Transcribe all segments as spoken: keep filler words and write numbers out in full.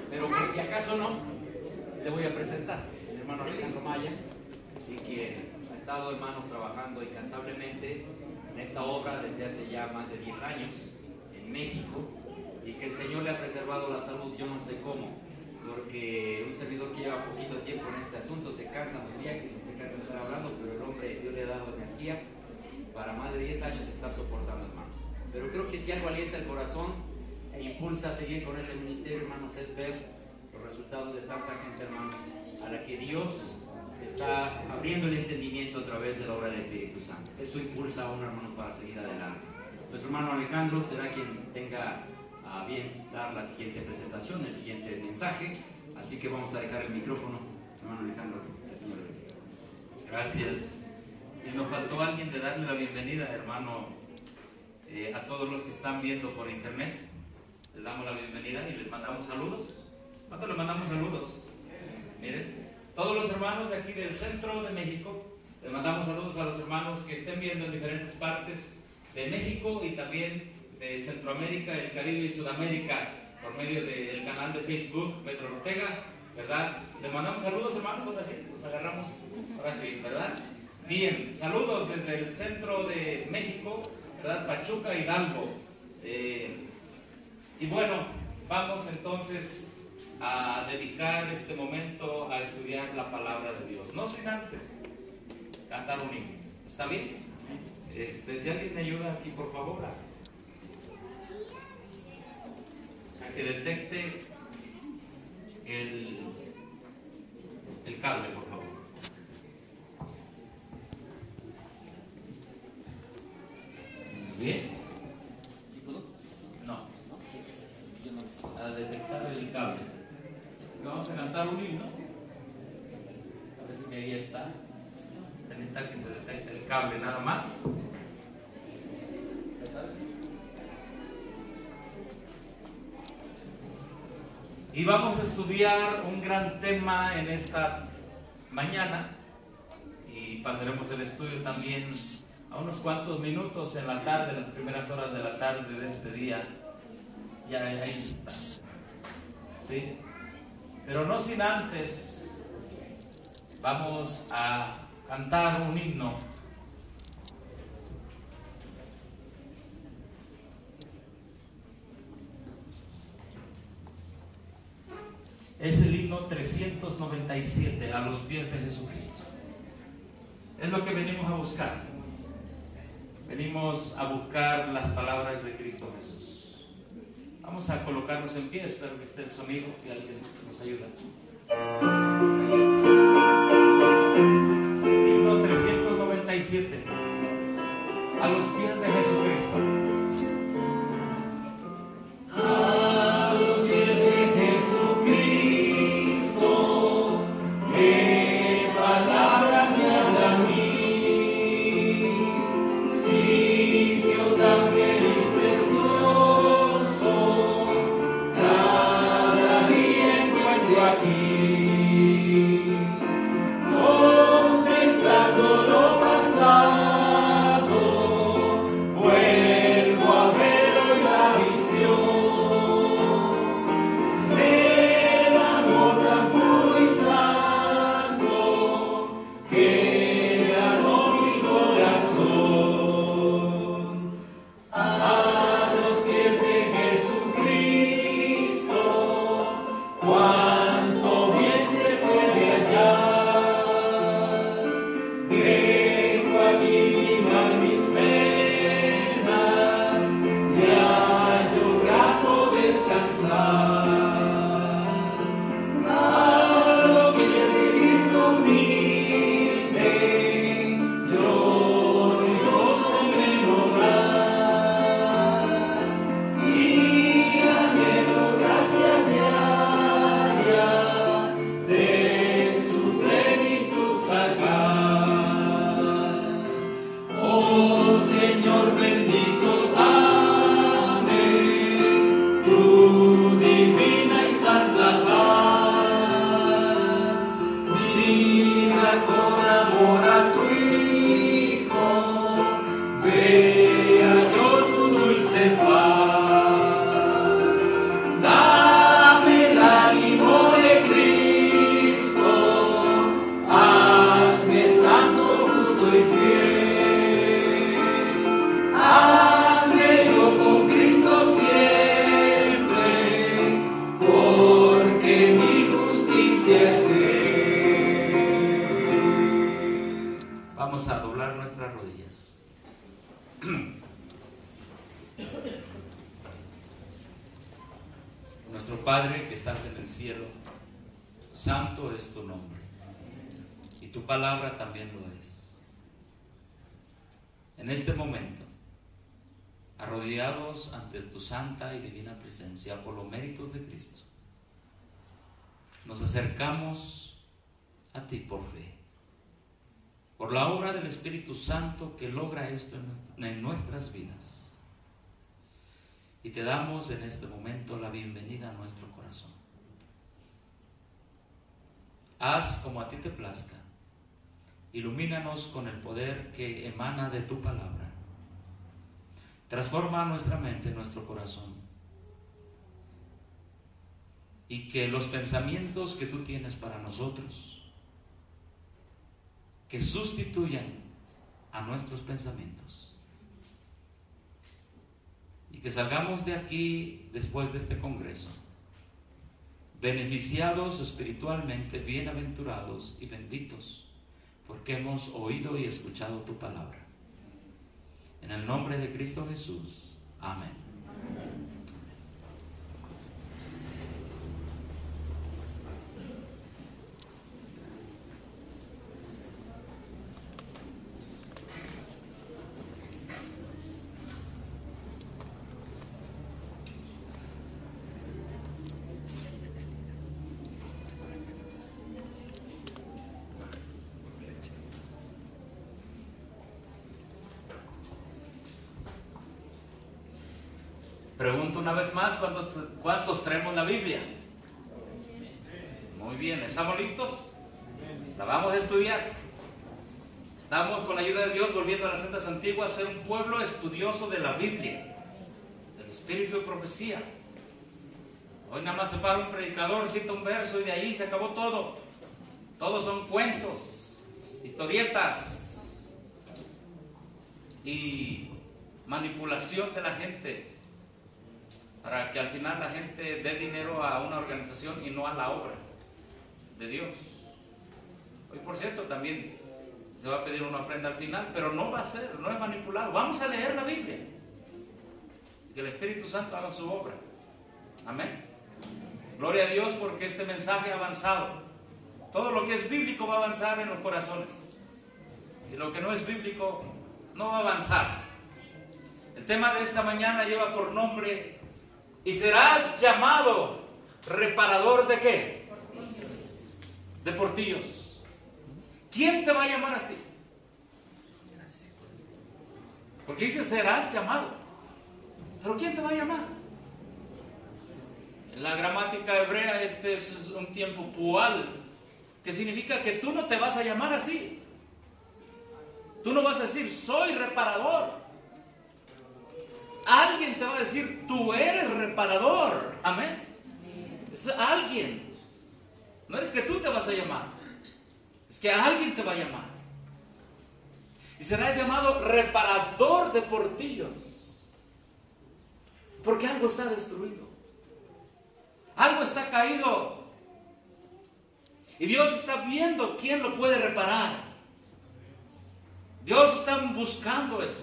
pero por si acaso no, le voy a presentar el hermano Alejandro Maya, y quien ha estado, hermanos, trabajando incansablemente en esta obra desde hace ya más de diez años en México, y que el Señor le ha preservado la salud, yo no sé cómo, porque un servidor que lleva poquito tiempo en este asunto se cansa los viajes y se cansa de estar hablando, pero el hombre, Dios le ha dado energía para más de diez años estar soportando, hermanos. Pero creo que si algo alienta el corazón e impulsa a seguir con ese ministerio, hermanos, es ver los resultados de tanta gente, hermanos, a la que Dios está abriendo el entendimiento a través de la obra del Espíritu Santo. Eso impulsa a uno, hermano, para seguir adelante. Nuestro hermano Alejandro será quien tenga a bien dar la siguiente presentación, el siguiente mensaje, así que vamos a dejar el micrófono, hermano Alejandro, el Señor le bendiga. Gracias. Y nos faltó alguien de darle la bienvenida, hermano, eh, a todos los que están viendo por internet. Les damos la bienvenida y les mandamos saludos. ¿Cuántos les mandamos saludos? Miren, todos los hermanos de aquí del centro de México, les mandamos saludos a los hermanos que estén viendo en diferentes partes de México y también de Centroamérica, el Caribe y Sudamérica, por medio del canal de Facebook Pedro Ortega, ¿verdad? Les mandamos saludos, hermanos, ahora sí, los agarramos, ahora sí, ¿verdad? Bien, saludos desde el centro de México, ¿verdad? Pachuca, Hidalgo. Eh, y bueno, vamos entonces a dedicar este momento a estudiar la palabra de Dios. No sin antes cantar un himno. ¿Está bien? Este, si alguien me ayuda aquí, por favor, a, a que detecte el, el cable, por favor. ¿Bien? ¿Sí puedo? No. ¿No? ¿Qué hay que hacer? Es que yo no sé. A detectar el cable. Vamos a cantar un himno. Parece que ahí está. Se necesita que se detecte el cable nada más. Y vamos a estudiar un gran tema en esta mañana. Y pasaremos el estudio también a unos cuantos minutos en la tarde, en las primeras horas de la tarde de este día. Ya ahí está. ¿Sí? Pero no sin antes, vamos a cantar un himno. Es el himno trescientos noventa y siete, a los pies de Jesucristo. Es lo que venimos a buscar. Venimos a buscar las palabras de Cristo Jesús. Vamos a colocarnos en pie, espero que esté el sonido, si alguien nos ayuda. Ahí está. Himno trescientos noventa y siete, a los pies de Jesucristo. A los pies de Jesucristo, qué palabras me hablan a mí. Sitio tan feliz, precioso, cada día encuentro aquí, contemplando lo pasado, vuelvo a ver hoy la visión del amor tan puro y santo que ganó mi corazón. A los pies de Jesucristo, cuánto bien se puede hallar. Dejo allí limar mis penas y hallo grato descansar. A los pies de Cristo humilde, yo gozo me lograr y anhelo gracia diaria de su plenitud sacar. Oh Señor bendito, dame tu divino Nuestro Padre que estás en el cielo, santo es tu nombre, y tu palabra también lo es. En este momento, arrodillados ante tu santa y divina presencia por los méritos de Cristo, nos acercamos a ti por fe, por la obra del Espíritu Santo que logra esto en nuestras vidas. Y te damos en este momento la bienvenida a nuestro corazón. Haz como a ti te plazca. Ilumínanos con el poder que emana de tu palabra. Transforma nuestra mente, nuestro corazón. Y que los pensamientos que tú tienes para nosotros, que sustituyan a nuestros pensamientos. Y que salgamos de aquí después de este congreso, beneficiados espiritualmente, bienaventurados y benditos, porque hemos oído y escuchado tu palabra. En el nombre de Cristo Jesús. Amén. Amén. Pregunto una vez más, ¿cuántos, cuántos traemos la Biblia? Muy bien, ¿estamos listos? La vamos a estudiar. Estamos, con la ayuda de Dios, volviendo a las sendas antiguas, a ser un pueblo estudioso de la Biblia, del espíritu de profecía. Hoy nada más se para un predicador, cita un verso y de ahí se acabó todo. Todos son cuentos, historietas y manipulación de la gente, para que al final la gente dé dinero a una organización y no a la obra de Dios. Hoy, por cierto, también se va a pedir una ofrenda al final, pero no va a ser, no es manipulado. Vamos a leer la Biblia y que el Espíritu Santo haga su obra. Amén. Gloria a Dios, porque este mensaje ha avanzado. Todo lo que es bíblico va a avanzar en los corazones, y lo que no es bíblico no va a avanzar. El tema de esta mañana lleva por nombre: y serás llamado reparador de ¿qué? Portillos. De portillos. ¿Quién te va a llamar así? Porque dice serás llamado. ¿Pero quién te va a llamar? En la gramática hebrea este es un tiempo pual, que significa que tú no te vas a llamar así. Tú no vas a decir soy reparador. Alguien te va a decir, tú eres reparador. Amén. Es alguien. No es que tú te vas a llamar, es que alguien te va a llamar. Y serás llamado reparador de portillos, porque algo está destruido, algo está caído, y Dios está viendo quién lo puede reparar. Dios está buscando eso.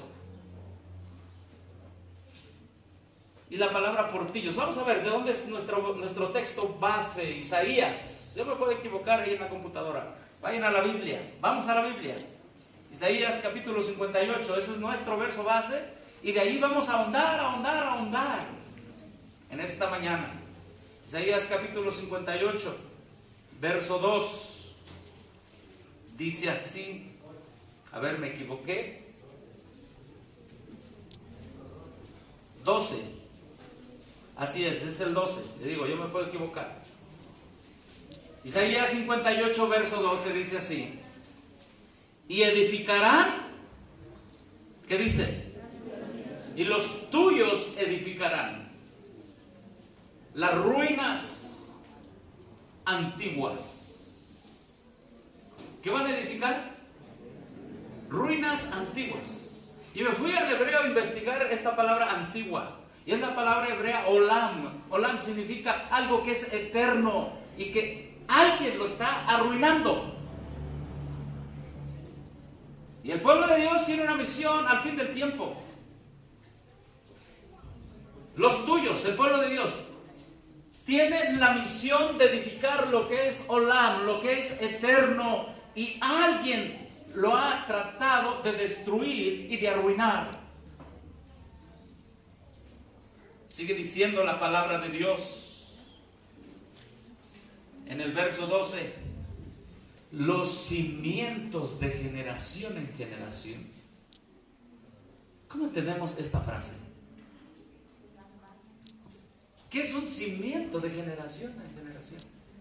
Y la palabra portillos, vamos a ver de dónde es nuestro, nuestro texto base. Isaías. Yo me puedo equivocar ahí en la computadora. Vayan a la Biblia, vamos a la Biblia. Isaías capítulo cincuenta y ocho, ese es nuestro verso base, y de ahí vamos a ahondar, a ahondar, a ahondar en esta mañana. Isaías capítulo cincuenta y ocho, verso dos, dice así. A ver, me equivoqué. doce. Así es, es el doce. Le digo, yo me puedo equivocar. Isaías cincuenta y ocho, verso doce, dice así: y edificarán, ¿qué dice? Y los tuyos edificarán las ruinas antiguas. ¿Qué van a edificar? Ruinas antiguas. Y me fui al hebreo a investigar esta palabra antigua. Y es la palabra hebrea olam. Olam significa algo que es eterno y que alguien lo está arruinando. Y el pueblo de Dios tiene una misión al fin del tiempo. Los tuyos, el pueblo de Dios, tiene la misión de edificar lo que es Olam, lo que es eterno, y alguien lo ha tratado de destruir y de arruinar. Sigue diciendo la palabra de Dios en el verso doce: los cimientos de generación en generación. ¿Cómo entendemos esta frase? ¿Qué es un cimiento de generación en generación?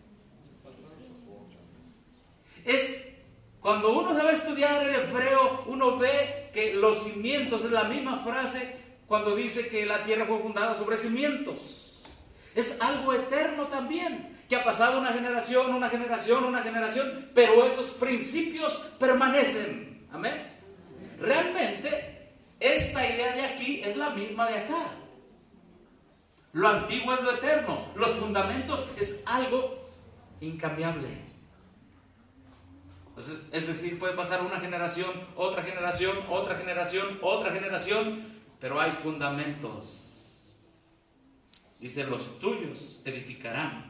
Es cuando uno sabe estudiar el hebreo, uno ve que los cimientos es la misma frase cuando dice que la tierra fue fundada sobre cimientos. Es algo eterno también, que ha pasado una generación, una generación, una generación, pero esos principios permanecen. Amén. Realmente, esta idea de aquí es la misma de acá. Lo antiguo es lo eterno, los fundamentos es algo incambiable. Es decir, puede pasar una generación, otra generación, otra generación, otra generación, pero hay fundamentos. Dice, los tuyos edificarán.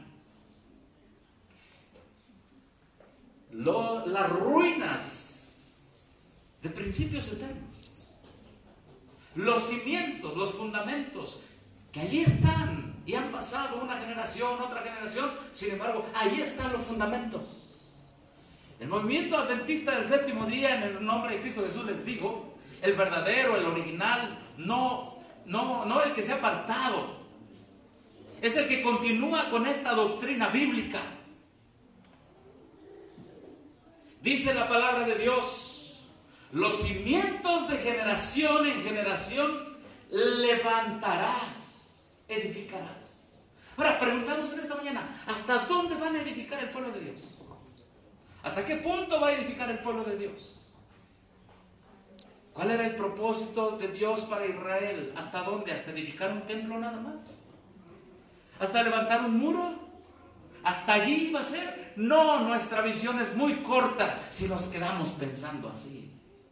Lo, las ruinas de principios eternos. Los cimientos, los fundamentos, que allí están y han pasado una generación, otra generación, sin embargo, ahí están los fundamentos. El movimiento adventista del séptimo día, en el nombre de Cristo Jesús les digo, el verdadero, el original, no, no, no el que se ha apartado, es el que continúa con esta doctrina bíblica. Dice la palabra de Dios, los cimientos de generación en generación levantarás, edificarás. Ahora, preguntamos en esta mañana, ¿hasta dónde van a edificar el pueblo de Dios? ¿Hasta qué punto va a edificar el pueblo de Dios? ¿Cuál era el propósito de Dios para Israel? ¿Hasta dónde? ¿Hasta edificar un templo nada más? ¿Hasta levantar un muro? ¿Hasta allí iba a ser? No, nuestra visión es muy corta si nos quedamos pensando así.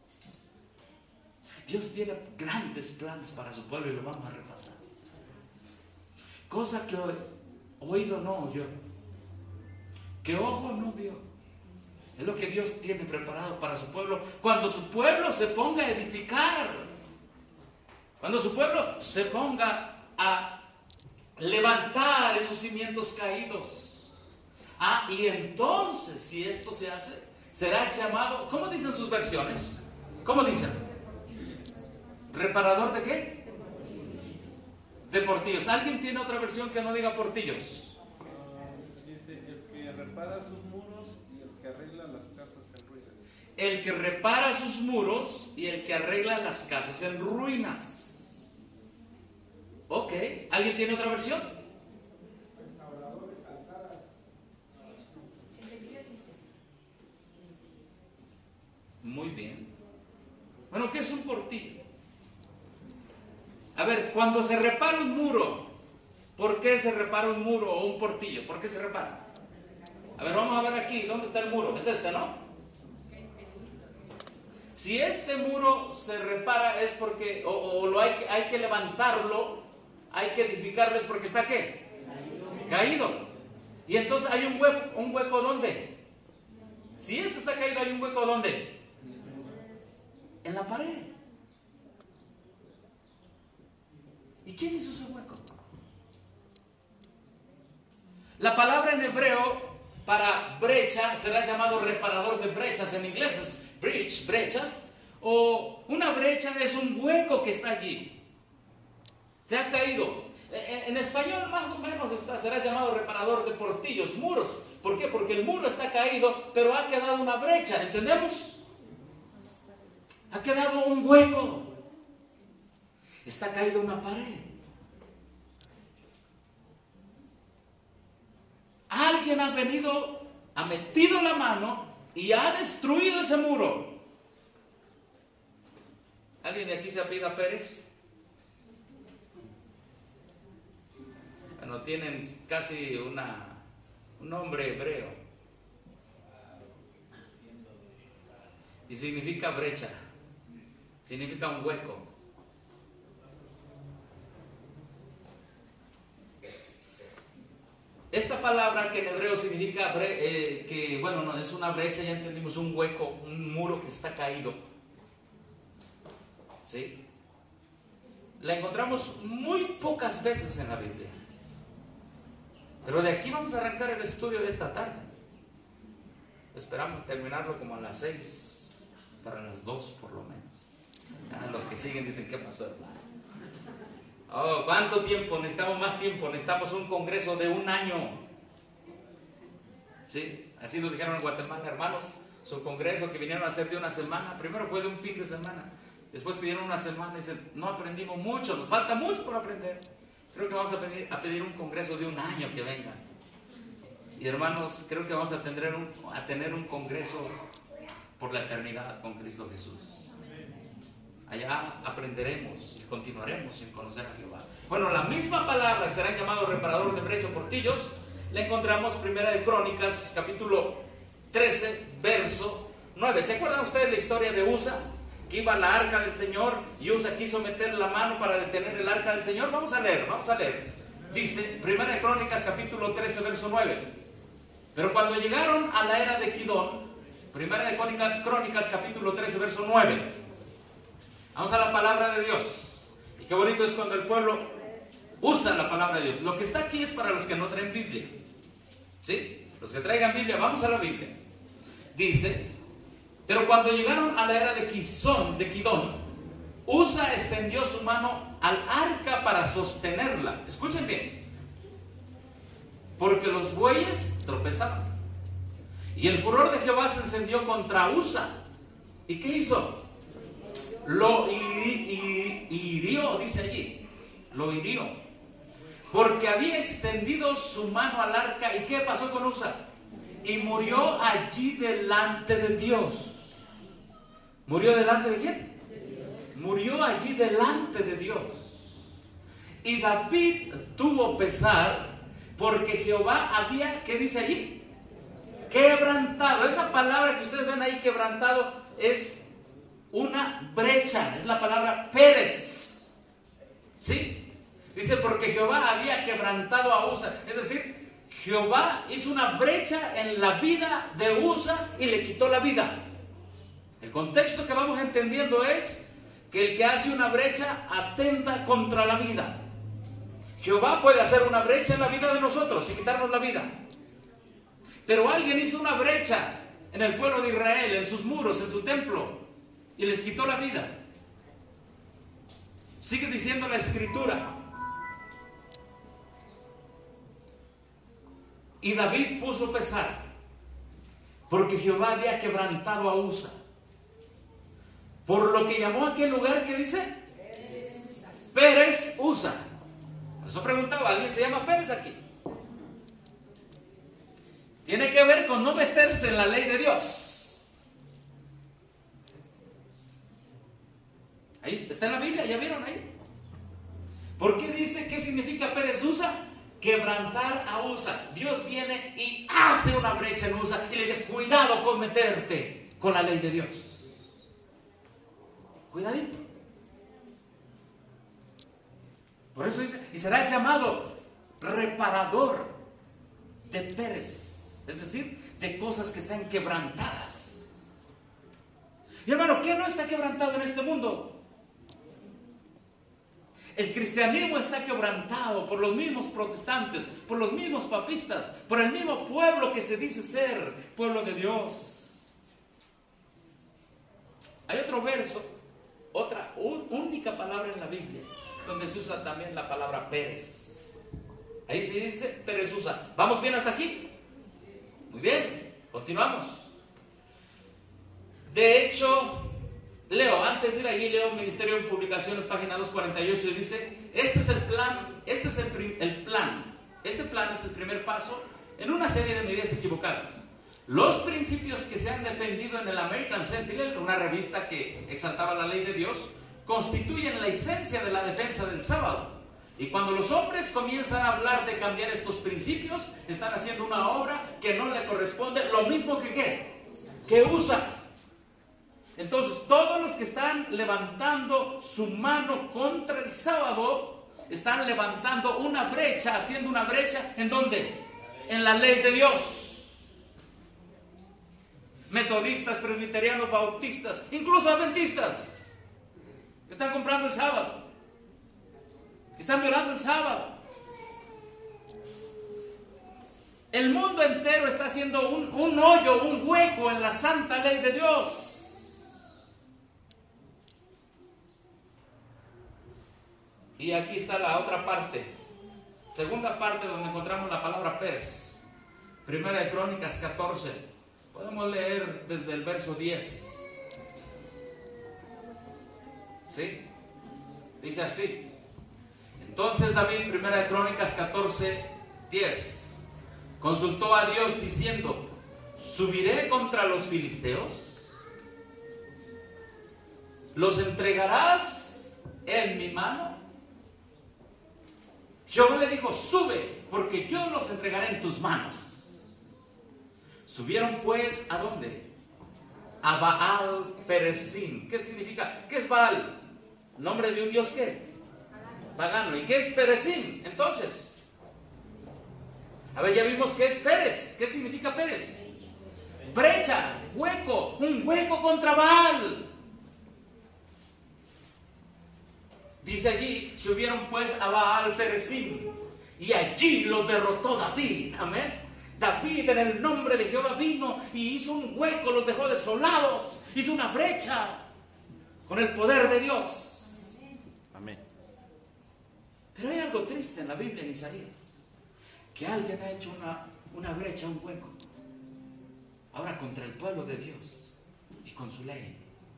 Dios tiene grandes planes para su pueblo y lo vamos a repasar. Cosa que oído no oyó, que ojo no vio. Es lo que Dios tiene preparado para su pueblo. Cuando su pueblo se ponga a edificar, cuando su pueblo se ponga a levantar esos cimientos caídos. Ah, y entonces, si esto se hace, será llamado, ¿cómo dicen sus versiones? ¿Cómo dicen? ¿Reparador de qué? De portillos. ¿Alguien tiene otra versión que no diga portillos? Dice, el que repara sus muros y el que arregla las casas en ruinas. El que repara sus muros y el que arregla las casas en ruinas. Ok. ¿Alguien tiene otra versión? Muy bien. Bueno, ¿qué es un portillo? A ver, cuando se repara un muro, ¿por qué se repara un muro o un portillo? ¿Por qué se repara? A ver, vamos a ver aquí, ¿dónde está el muro? Es este, ¿no? Si este muro se repara es porque, o, o lo hay, hay que levantarlo, hay que edificarlo, es porque está ¿qué? Caído. Caído. Y entonces hay un hueco, ¿un hueco dónde? Si esto está caído, hay un hueco ¿dónde? En la pared. ¿Y quién hizo ese hueco? La palabra en hebreo para brecha será llamado reparador de brechas. En inglés es breach, brechas. O una brecha es un hueco que está allí. Se ha caído. En español más o menos está, será llamado reparador de portillos, muros. ¿Por qué? Porque el muro está caído, pero ha quedado una brecha. ¿Entendemos? Ha quedado un hueco. Está caída una pared. Alguien ha venido, ha metido la mano y ha destruido ese muro. ¿Alguien de aquí se apellida Pérez? Bueno, tienen casi una, un nombre hebreo. Y significa brecha. Significa un hueco. esta palabra que en hebreo significa bre- eh, que, bueno, no es una brecha, ya entendimos, un hueco, un muro que está caído. ¿Sí? La encontramos muy pocas veces en la Biblia. Pero de aquí vamos a arrancar el estudio de esta tarde. Esperamos terminarlo como a las seis, para las dos por lo menos. Ah, los que siguen dicen, ¿qué pasó, hermano? Oh, ¿cuánto tiempo? Necesitamos más tiempo, necesitamos un congreso de un año. Sí, así nos dijeron en Guatemala, hermanos, su congreso que vinieron a hacer de una semana, primero fue de un fin de semana, después pidieron una semana y dicen, no aprendimos mucho, nos falta mucho por aprender. Creo que vamos a pedir, a pedir un congreso de un año que venga. Y hermanos, creo que vamos a tener un, a tener un congreso por la eternidad con Cristo Jesús. Allá aprenderemos y continuaremos en conocer a Jehová. Bueno, la misma palabra que será llamado reparador de brecha o portillos, la encontramos primera de Crónicas, capítulo trece, verso nueve. ¿Se acuerdan ustedes la historia de Usa? Que iba a la arca del Señor y Usa quiso meter la mano para detener el arca del Señor. Vamos a leer, vamos a leer. Dice, primera de Crónicas, capítulo trece, verso nueve. Pero cuando llegaron a la era de Kidón, primera de Crónicas, capítulo trece, verso nueve. Vamos a la palabra de Dios. Y qué bonito es cuando el pueblo usa la palabra de Dios. Lo que está aquí es para los que no traen Biblia. ¿Sí? Los que traigan Biblia, vamos a la Biblia. Dice, pero cuando llegaron a la era de Quizón, de Kidón, Usa extendió su mano al arca para sostenerla. Escuchen bien. Porque los bueyes tropezaban. Y el furor de Jehová se encendió contra Usa. ¿Y qué hizo? Lo hiri- hirió, dice allí. Lo hirió. Porque había extendido su mano al arca. ¿Y qué pasó con Usa? Y murió allí delante de Dios. ¿Murió delante de quién? Murió allí delante de Dios. Y David tuvo pesar porque Jehová había, ¿qué dice allí? Quebrantado. Esa palabra que ustedes ven ahí, quebrantado, es una brecha. Es la palabra Pérez. ¿Sí? Dice, porque Jehová había quebrantado a Usa. Es decir, Jehová hizo una brecha en la vida de Usa y le quitó la vida. El contexto que vamos entendiendo es que el que hace una brecha atenta contra la vida. Jehová puede hacer una brecha en la vida de nosotros y quitarnos la vida. Pero alguien hizo una brecha en el pueblo de Israel, en sus muros, en su templo, y les quitó la vida. Sigue diciendo la Escritura. Y David puso pesar, porque Jehová había quebrantado a Usa. Por lo que llamó a aquel lugar, ¿qué dice? Pérez Usa. Por eso preguntaba, ¿alguien se llama Pérez aquí? Tiene que ver con no meterse en la ley de Dios. Ahí está en la Biblia, ¿ya vieron ahí? ¿Por qué dice qué significa Pérez Usa? Quebrantar a Usa. Dios viene y hace una brecha en Usa y le dice, cuidado con meterte con la ley de Dios. Cuidadito. Por eso dice, y será llamado reparador de Pérez, es decir, de cosas que están quebrantadas. Y hermano, ¿qué no está quebrantado en este mundo? El cristianismo está quebrantado por los mismos protestantes, por los mismos papistas, por el mismo pueblo que se dice ser pueblo de Dios. Hay otro verso, otra un, única palabra en la Biblia, donde se usa también la palabra Pérez. Ahí se dice Pérez Usa. ¿Vamos bien hasta aquí? Muy bien, continuamos. De hecho, leo, antes de ir allí, leo Ministerio de Publicaciones, página doscientos cuarenta y ocho, y dice, este es el plan, este es el, prim, el plan, este plan es el primer paso en una serie de medidas equivocadas. Los principios que se han defendido en el American Sentinel, una revista que exaltaba la ley de Dios, constituyen la esencia de la defensa del sábado. Y cuando los hombres comienzan a hablar de cambiar estos principios, están haciendo una obra que no le corresponde, lo mismo que ¿qué? Que usa. Entonces, todos los que están levantando su mano contra el sábado, están levantando una brecha, haciendo una brecha, ¿en dónde? en la ley de Dios. Metodistas, presbiterianos, bautistas, incluso adventistas, que están comprando el sábado, que están violando el sábado. El mundo entero está haciendo un, un hoyo, un hueco en la santa ley de Dios. Y aquí está la otra parte, segunda parte donde encontramos la palabra pez. Primera de Crónicas catorce. Podemos leer desde el verso diez. ¿Sí? Dice así. Entonces David, Primera de Crónicas catorce, diez, consultó a Dios diciendo: ¿subiré contra los filisteos? ¿Los entregarás en mi mano? Jehová le dijo: sube, porque yo los entregaré en tus manos. Subieron pues, ¿a dónde? A Baal Peresim. ¿Qué significa? ¿Qué es Baal? ¿Nombre de un dios qué? Pagano. ¿Y qué es Peresim? Entonces, a ver, ya vimos qué es Pérez. ¿Qué significa Pérez? Brecha, hueco, un hueco contra Baal. Dice allí: subieron pues a Baal Peresim, y allí los derrotó David. Amén. David, en el nombre de Jehová, vino y hizo un hueco, los dejó desolados, hizo una brecha con el poder de Dios. Amén. Pero hay algo triste en la Biblia, en Isaías, que alguien ha hecho una, una brecha, un hueco, ahora contra el pueblo de Dios y con su ley.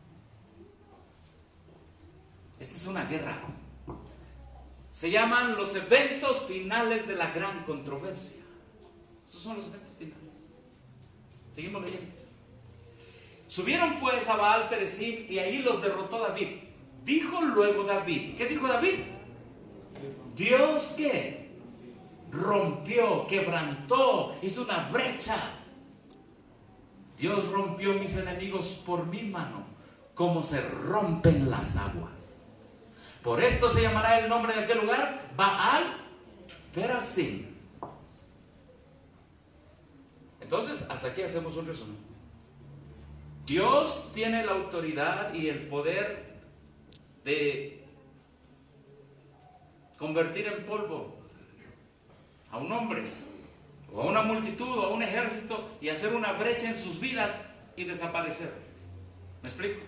Esta es una guerra. Se llaman los eventos finales de la gran controversia. Esos son los eventos finales. Seguimos leyendo. Subieron pues a Baal Peresim, y ahí los derrotó David. Dijo luego David. ¿Qué dijo David? Dios, ¿qué? Rompió, quebrantó, hizo una brecha. Dios rompió mis enemigos por mi mano, como se rompen las aguas. Por esto se llamará el nombre de aquel lugar Baal Peresim. Entonces, hasta aquí hacemos un resumen. Dios tiene la autoridad y el poder de convertir en polvo a un hombre, o a una multitud, o a un ejército, y hacer una brecha en sus vidas y desaparecer. ¿Me explico?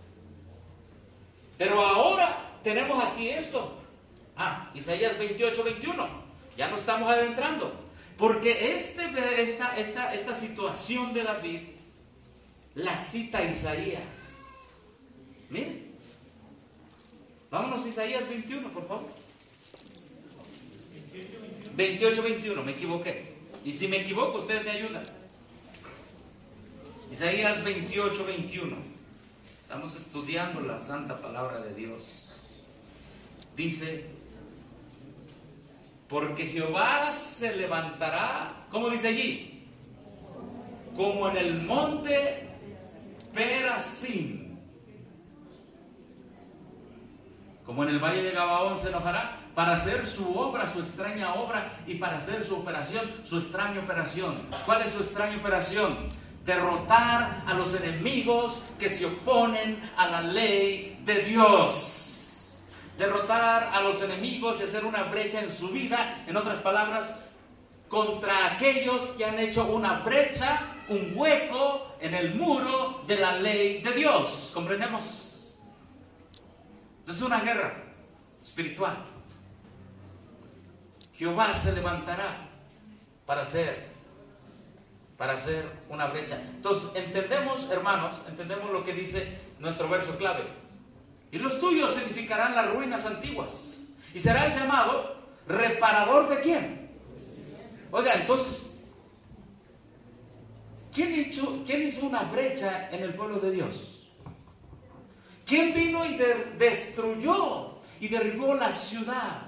Pero ahora tenemos aquí esto. Ah, Isaías veintiocho, veintiuno. Ya nos estamos adentrando. Porque este, esta, esta, esta situación de David la cita Isaías. Miren. Vámonos a Isaías veintiuno, por favor. veintiocho, veintiuno, me equivoqué. Y si me equivoco, ustedes me ayudan. Isaías veintiocho, veintiuno. Estamos estudiando la santa palabra de Dios. Dice: porque Jehová se levantará, ¿cómo dice allí? Como en el monte Perasim. Como en el valle de Gabaón se enojará para hacer su obra, su extraña obra, y para hacer su operación, su extraña operación. ¿Cuál es su extraña operación? Derrotar a los enemigos que se oponen a la ley de Dios. Derrotar a los enemigos y hacer una brecha en su vida, en otras palabras, contra aquellos que han hecho una brecha, un hueco en el muro de la ley de Dios. ¿Comprendemos? Es una guerra espiritual. Jehová se levantará para hacer, para hacer una brecha. Entonces, entendemos, hermanos, entendemos lo que dice nuestro verso clave. Y los tuyos edificarán las ruinas antiguas. Y será llamado reparador de quién. Oiga, entonces, ¿quién hizo, quién hizo una brecha en el pueblo de Dios? ¿Quién vino y de, destruyó y derribó la ciudad?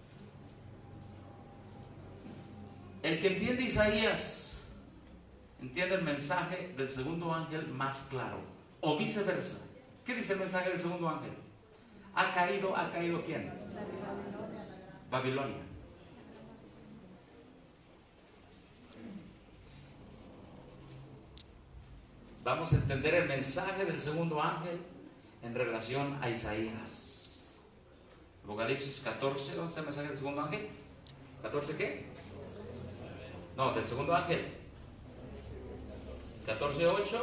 El que entiende Isaías entiende el mensaje del segundo ángel más claro, o viceversa. ¿Qué dice el mensaje del segundo ángel? ¿Ha caído, ha caído quién? Babilonia. vamos a entender el mensaje del segundo ángel en relación a Isaías. Apocalipsis catorce, ¿dónde está el mensaje del segundo ángel? ¿catorce qué? No, del segundo ángel. catorce ocho.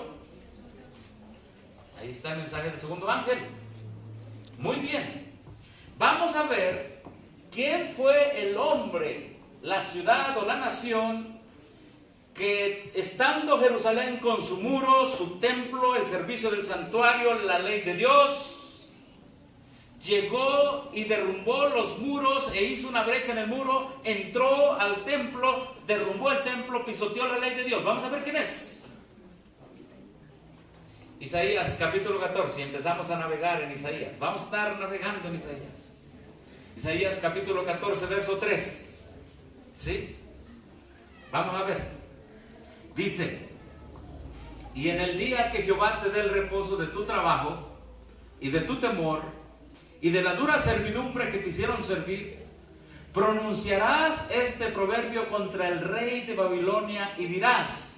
Ahí está el mensaje del segundo ángel. Muy bien. Vamos a ver quién fue el hombre, la ciudad o la nación que, estando Jerusalén con su muro, su templo, el servicio del santuario, la ley de Dios, llegó y derrumbó los muros e hizo una brecha en el muro, entró al templo, derrumbó el templo, pisoteó la ley de Dios. Vamos a ver quién es. Isaías capítulo catorce, y empezamos a navegar en Isaías. Vamos a estar navegando en Isaías. Isaías capítulo catorce, verso tres. ¿Sí? Vamos a ver. Dice: y en el día que Jehová te dé el reposo de tu trabajo y de tu temor y de la dura servidumbre que te hicieron servir, pronunciarás este proverbio contra el rey de Babilonia y dirás: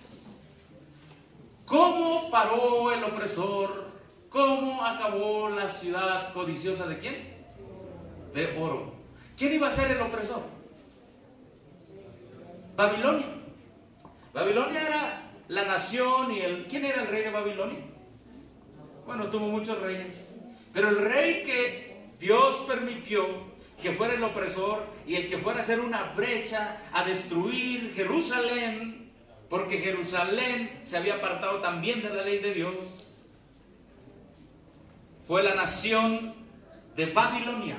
¿cómo paró el opresor? ¿Cómo acabó la ciudad codiciosa de quién? De oro. ¿Quién iba a ser el opresor? Babilonia. Babilonia era la nación y el... ¿Quién era el rey de Babilonia? Bueno, tuvo muchos reyes, pero el rey que Dios permitió que fuera el opresor y el que fuera a hacer una brecha a destruir Jerusalén, porque Jerusalén se había apartado también de la ley de Dios, fue la nación de Babilonia.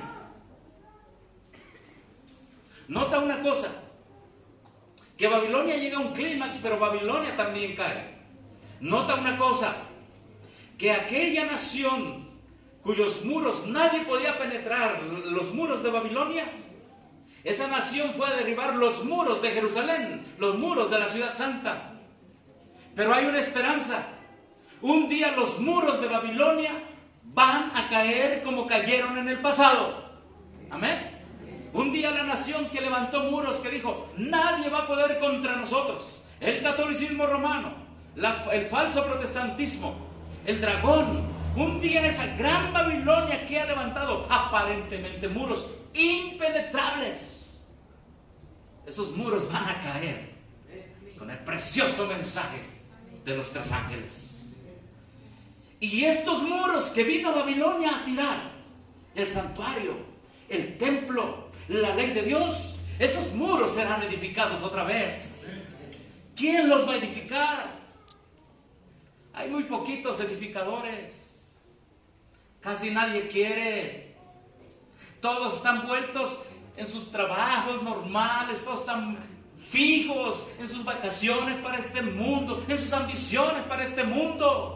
Nota una cosa, que Babilonia llega a un clímax, pero Babilonia también cae. Nota una cosa, que aquella nación cuyos muros nadie podía penetrar, los muros de Babilonia, esa nación fue a derribar los muros de Jerusalén, los muros de la ciudad santa. Pero hay una esperanza. Un día los muros de Babilonia van a caer como cayeron en el pasado. Amén. Un día la nación que levantó muros, que dijo: nadie va a poder contra nosotros. El catolicismo romano, la, el falso protestantismo, el dragón. Un día esa gran Babilonia que ha levantado aparentemente muros impenetrables, esos muros van a caer con el precioso mensaje de los tres ángeles. Y estos muros que vino Babilonia a tirar, el santuario, el templo, la ley de Dios, esos muros serán edificados otra vez. ¿Quién los va a edificar? Hay muy poquitos edificadores, casi nadie quiere. Todos están vueltos en sus trabajos normales, todos están fijos en sus vacaciones para este mundo, en sus ambiciones para este mundo.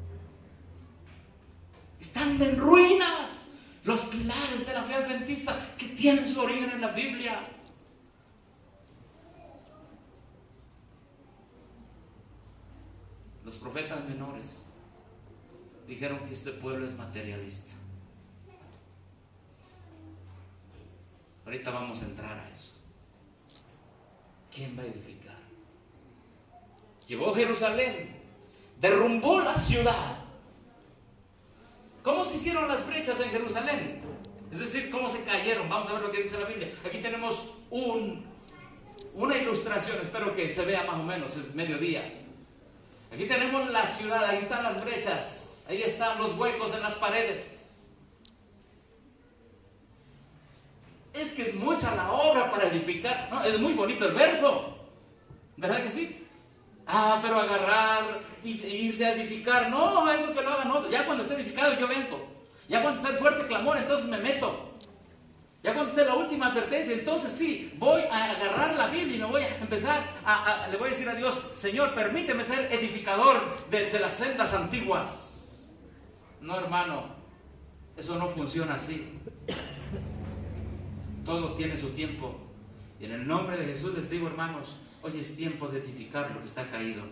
Están en ruinas los pilares de la fe adventista que tienen su origen en la Biblia. Los profetas menores dijeron que este pueblo es materialista. Ahorita vamos a entrar a eso. ¿Quién va a edificar? Llegó Jerusalén, derrumbó la ciudad. ¿Cómo se hicieron las brechas en Jerusalén? Es decir, ¿cómo se cayeron? Vamos a ver lo que dice la Biblia. Aquí tenemos un, una ilustración, espero que se vea más o menos, es mediodía. Aquí tenemos la ciudad, ahí están las brechas, ahí están los huecos en las paredes. Es que es mucha la obra para edificar. No, es muy bonito el verso, ¿verdad que sí? Ah, pero agarrar y irse a edificar, no, eso que lo hagan otros. Ya cuando esté edificado yo vengo. Ya cuando esté el fuerte clamor, entonces me meto. Ya cuando esté la última advertencia, entonces sí, voy a agarrar la Biblia y me voy a empezar a, a le voy a decir a Dios: Señor, permíteme ser edificador de, de las sendas antiguas. No, hermano, eso no funciona así. Todo tiene su tiempo. Y en el nombre de Jesús les digo, hermanos, hoy es tiempo de edificar lo que está caído.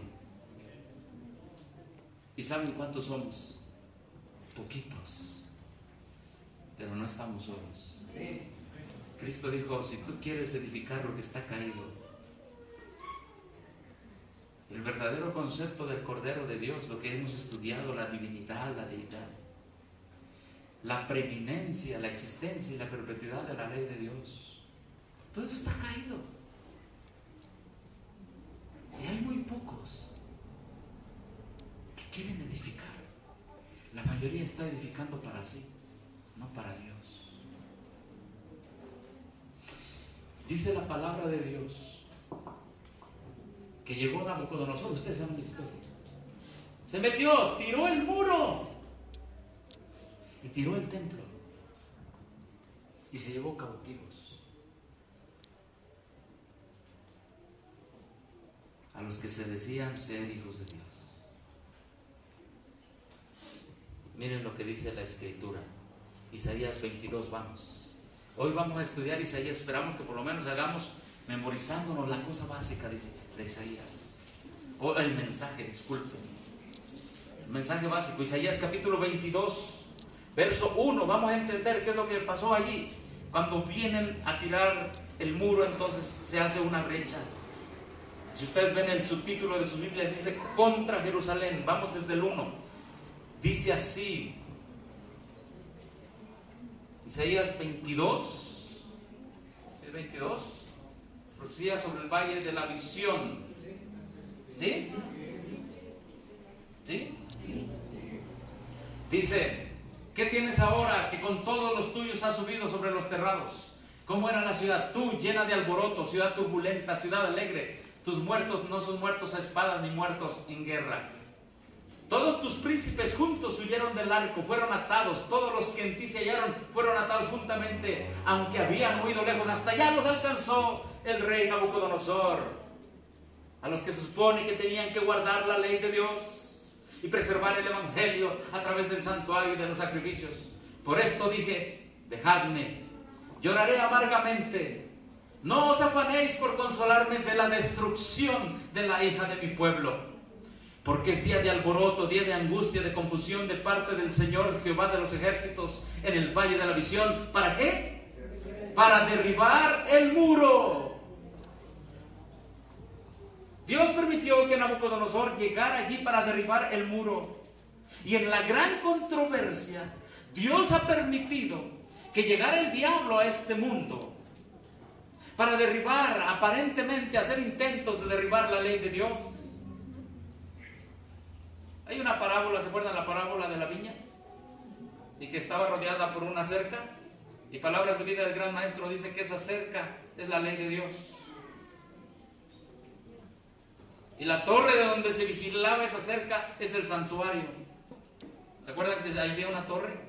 ¿Y saben cuántos somos? Poquitos. Pero no estamos solos. Cristo dijo: si tú quieres edificar lo que está caído, el verdadero concepto del Cordero de Dios, lo que hemos estudiado, la divinidad, la deidad, la preeminencia, la existencia y la perpetuidad de la ley de Dios, todo eso está caído. Y hay muy pocos que quieren edificar. La mayoría está edificando para sí, no para Dios. Dice la palabra de Dios que llegó Nabucodonosor, ustedes saben la historia. Se metió, tiró el muro y tiró el templo y se llevó cautivos a los que se decían ser hijos de Dios. Miren lo que dice la Escritura. Isaías veintidós, vamos. Hoy vamos a estudiar Isaías. Esperamos que por lo menos hagamos memorizándonos la cosa básica de, de Isaías. O el mensaje, disculpen. El mensaje básico. Isaías capítulo veintidós, verso uno. Vamos a entender qué es lo que pasó allí. Cuando vienen a tirar el muro, entonces se hace una brecha. Si ustedes ven el subtítulo de sus Biblias, dice contra Jerusalén. Vamos desde el uno. Dice así. Isaías veintidós, ¿sí? veintidós, profecía sobre el valle de la visión. ¿Sí? ¿Sí? Dice, ¿qué tienes ahora que con todos los tuyos has subido sobre los terrados? ¿Cómo era la ciudad? Tú, llena de alboroto, ciudad turbulenta, ciudad alegre. Tus muertos no son muertos a espada ni muertos en guerra. Todos tus príncipes juntos huyeron del arco, fueron atados. Todos los que en ti se hallaron fueron atados juntamente, aunque habían huido lejos. Hasta allá los alcanzó el rey Nabucodonosor. A los que se supone que tenían que guardar la ley de Dios y preservar el evangelio a través del santuario y de los sacrificios. Por esto dije, dejadme, lloraré amargamente. No os afanéis por consolarme de la destrucción de la hija de mi pueblo. Porque es día de alboroto, día de angustia, de confusión de parte del Señor Jehová de los ejércitos en el valle de la visión. ¿Para qué? Para derribar el muro. Dios permitió que Nabucodonosor llegara allí para derribar el muro. Y en la gran controversia, Dios ha permitido que llegara el diablo a este mundo para derribar, aparentemente hacer intentos de derribar la ley de Dios. Hay una parábola, ¿se acuerdan la parábola de la viña? Y que estaba rodeada por una cerca. Y Palabras de Vida del Gran Maestro dice que esa cerca es la ley de Dios. Y la torre de donde se vigilaba esa cerca es el santuario. ¿Se acuerdan que ahí había una torre?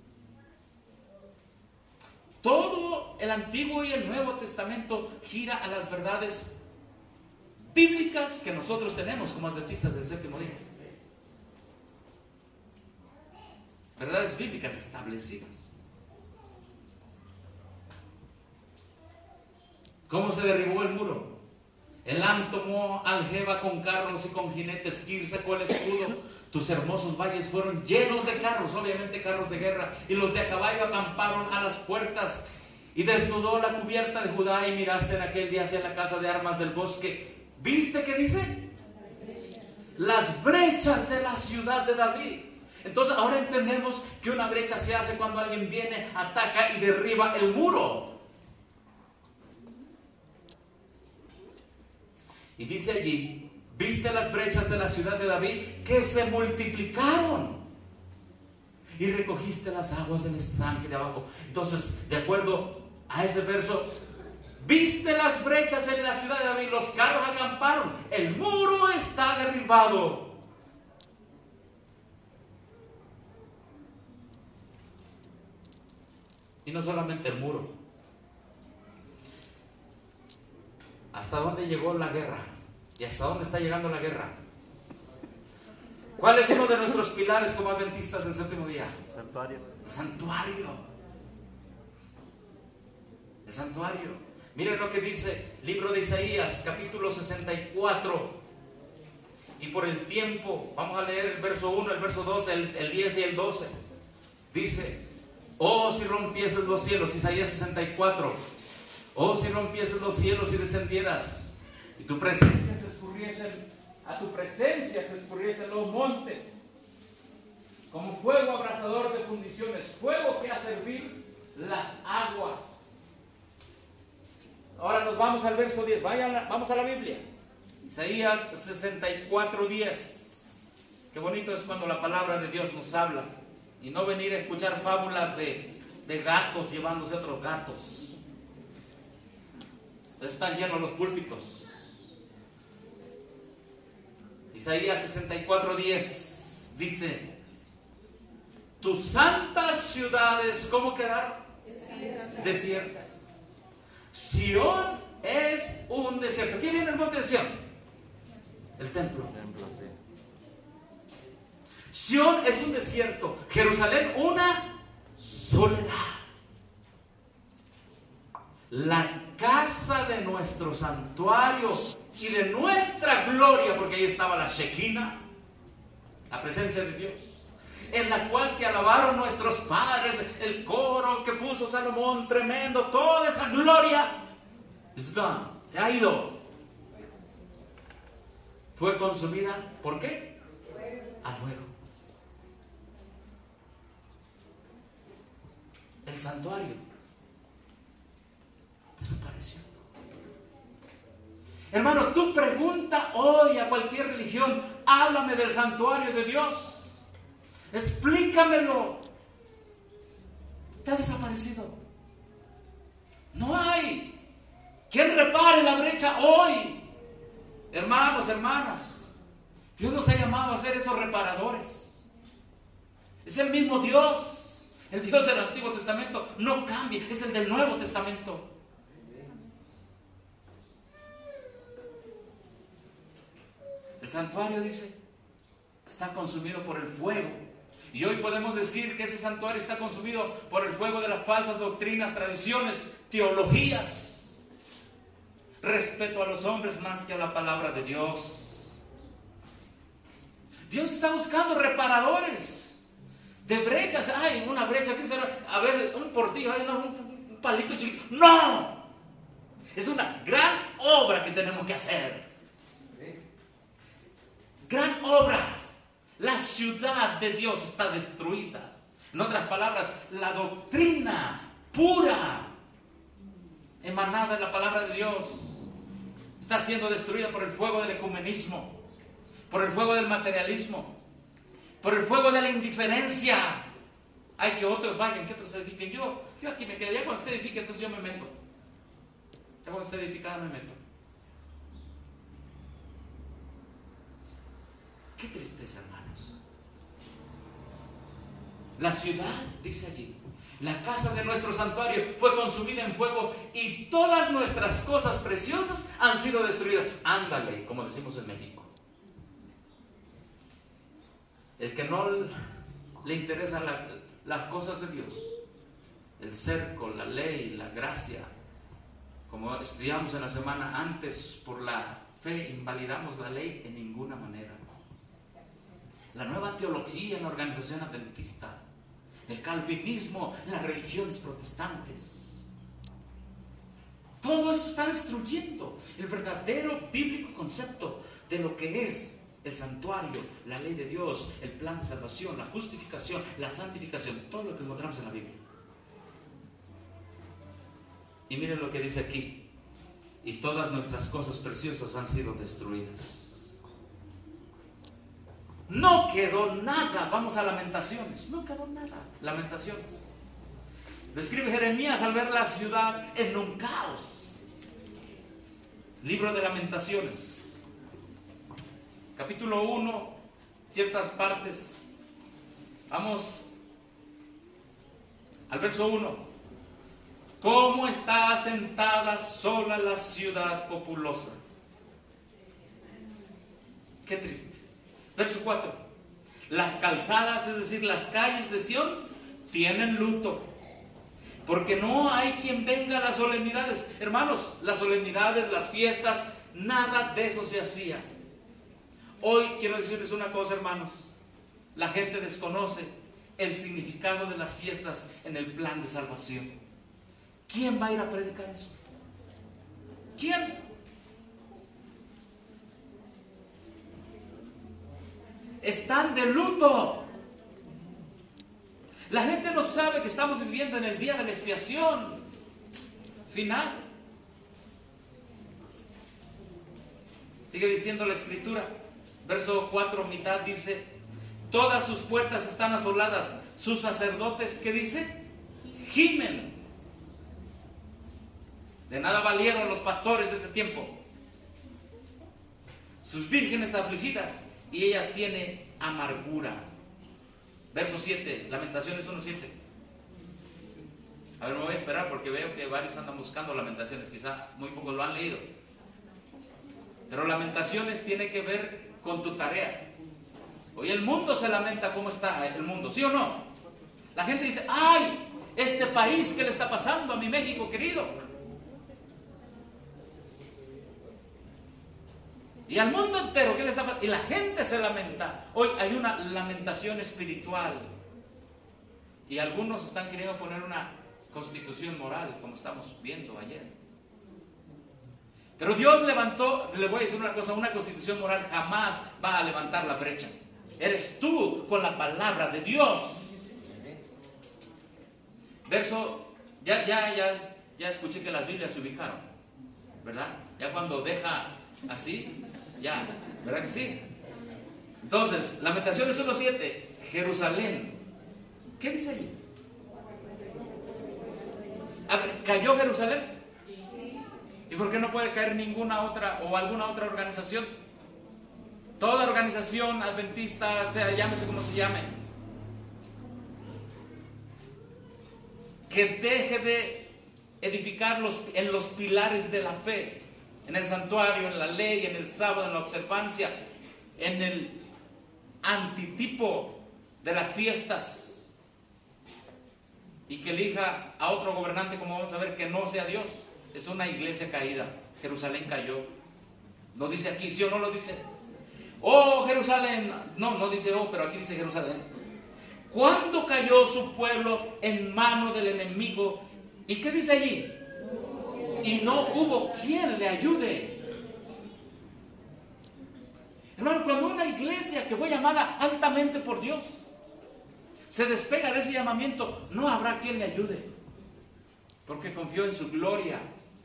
Todo el Antiguo y el Nuevo Testamento gira a las verdades bíblicas que nosotros tenemos como adventistas del séptimo día. Verdades bíblicas establecidas. ¿Cómo se derribó el muro? Elán tomó Algeba con carros y con jinetes. Kir sacó el escudo. Tus hermosos valles fueron llenos de carros, obviamente carros de guerra. Y los de a caballo acamparon a las puertas. Y desnudó la cubierta de Judá. Y miraste en aquel día hacia la casa de armas del bosque. ¿Viste qué dice? Las brechas de la ciudad de David. Entonces ahora entendemos que una brecha se hace cuando alguien viene, ataca y derriba el muro. Y dice allí, viste las brechas de la ciudad de David que se multiplicaron y recogiste las aguas del estanque de abajo. Entonces, de acuerdo a ese verso, viste las brechas en la ciudad de David, los carros acamparon, el muro está derribado. Y no solamente el muro. ¿Hasta dónde llegó la guerra? ¿Y hasta dónde está llegando la guerra? ¿Cuál es uno de nuestros pilares como adventistas del séptimo día? Santuario. El santuario. El santuario. Miren lo que dice el libro de Isaías, capítulo sesenta y cuatro. Y por el tiempo, vamos a leer el verso uno, el verso dos, el, el diez y el doce. Dice... Oh, si rompieses los cielos, Isaías sesenta y cuatro. Oh, si rompieses los cielos y descendieras, y tu presencia se escurriese a tu presencia se escurriesen los montes, como fuego abrasador de fundiciones, fuego que hace hervir las aguas. Ahora nos vamos al verso diez, Vayan, vamos a la Biblia. Isaías sesenta y cuatro, diez. Qué bonito es cuando la palabra de Dios nos habla y no venir a escuchar fábulas de, de gatos llevándose a otros gatos. Están llenos los púlpitos. Isaías sesenta y cuatro, diez dice: tus santas ciudades, ¿cómo quedaron? Desiertas. Sión es un desierto. ¿Quién viene el monte de Sión? El templo. Sión es un desierto. Jerusalén una soledad. La casa de nuestro santuario y de nuestra gloria, porque ahí estaba la Shekinah, la presencia de Dios, en la cual te alabaron nuestros padres, el coro que puso Salomón, tremendo, toda esa gloria, is gone, se ha ido. Fue consumida, ¿por qué? A fuego. El santuario desapareció. Hermano, tú pregunta hoy a cualquier religión, háblame del santuario de Dios, explícamelo. Está desaparecido. No hay quien repare la brecha hoy. Hermanos, hermanas, Dios nos ha llamado a ser esos reparadores. Es el mismo Dios. El Dios del Antiguo Testamento no cambia, es el del Nuevo Testamento. El santuario, dice, está consumido por el fuego. Y hoy podemos decir que ese santuario está consumido por el fuego de las falsas doctrinas, tradiciones, teologías. Respeto a los hombres más que a la palabra de Dios. Dios está buscando reparadores de brechas. Ay, una brecha, ¿qué será? A ver, un portillo, ay, no, un, un palito chiquito. ¡No! Es una gran obra que tenemos que hacer. Gran obra. La ciudad de Dios está destruida. En otras palabras, la doctrina pura emanada de la palabra de Dios está siendo destruida por el fuego del ecumenismo, por el fuego del materialismo, por el fuego de la indiferencia. Hay que otros vayan, que otros edifiquen. Yo, yo aquí me quedé. Ya cuando usted edifique, entonces yo me meto. Ya cuando usted edificada, me meto. Qué tristeza, hermanos. La ciudad, dice allí, la casa de nuestro santuario fue consumida en fuego y todas nuestras cosas preciosas han sido destruidas. Ándale, como decimos en México. El que no le interesan la, las cosas de Dios, el cerco, la ley, la gracia, como estudiamos en la semana antes, por la fe invalidamos la ley en ninguna manera. La nueva teología en la organización adventista, el calvinismo en las religiones protestantes, todo eso está destruyendo el verdadero bíblico concepto de lo que es el santuario, la ley de Dios, el plan de salvación, la justificación, la santificación, todo lo que encontramos en la Biblia. Y miren lo que dice aquí: y todas nuestras cosas preciosas han sido destruidas. No quedó nada. Vamos a Lamentaciones. No quedó nada. Lamentaciones. Lo escribe Jeremías al ver la ciudad en un caos. Libro de Lamentaciones, capítulo uno, ciertas partes. Vamos al verso uno. ¿Cómo está asentada sola la ciudad populosa? Qué triste. Verso cuatro. Las calzadas, es decir, las calles de Sión, tienen luto, porque no hay quien venga a las solemnidades. Hermanos, las solemnidades, las fiestas, nada de eso se hacía. Hoy quiero decirles una cosa, hermanos. La gente desconoce el significado de las fiestas en el plan de salvación. ¿Quién va a ir a predicar eso? ¿Quién? están de luto. La gente no sabe que estamos viviendo en el día de la expiación final. Sigue diciendo la escritura, verso cuatro, mitad, dice: todas sus puertas están asoladas, sus sacerdotes, ¿qué dice? Gimen. De nada valieron los pastores de ese tiempo. Sus vírgenes afligidas, y ella tiene amargura. Verso siete, Lamentaciones uno siete. A ver, me voy a esperar porque veo que varios andan buscando Lamentaciones, quizá muy pocos lo han leído. Pero Lamentaciones tiene que ver con tu tarea. Hoy el mundo se lamenta cómo está el mundo, ¿sí o no? La gente dice: ¡ay! Este país, ¿qué le está pasando a mi México querido? Y al mundo entero, ¿qué le está pasando? Y la gente se lamenta. Hoy hay una lamentación espiritual. Y algunos están queriendo poner una constitución moral, como estamos viendo ayer. Pero Dios levantó, le voy a decir una cosa, una constitución moral jamás va a levantar la brecha. Eres tú con la palabra de Dios. Verso, ya, ya, ya, ya escuché que las Biblias se ubicaron, ¿verdad? Ya cuando deja así, ya, ¿verdad que sí? Entonces, Lamentaciones uno siete, Jerusalén. ¿Qué dice allí? A ver, ¿cayó Jerusalén? ¿Y por qué no puede caer ninguna otra o alguna otra organización? Toda organización adventista, sea, llámese como se llame, que deje de edificar los, en los pilares de la fe, en el santuario, en la ley, en el sábado, en la observancia, en el antitipo de las fiestas, y que elija a otro gobernante, como vamos a ver, que no sea Dios. Es una iglesia caída. Jerusalén cayó. ¿No dice aquí, sí o no lo dice? Oh, Jerusalén. No, no dice oh, pero aquí dice Jerusalén. ¿Cuándo cayó su pueblo en mano del enemigo? ¿Y qué dice allí? Y no hubo quien le ayude. Hermano, cuando una iglesia que fue llamada altamente por Dios se despega de ese llamamiento, no habrá quien le ayude, porque confió en su gloria,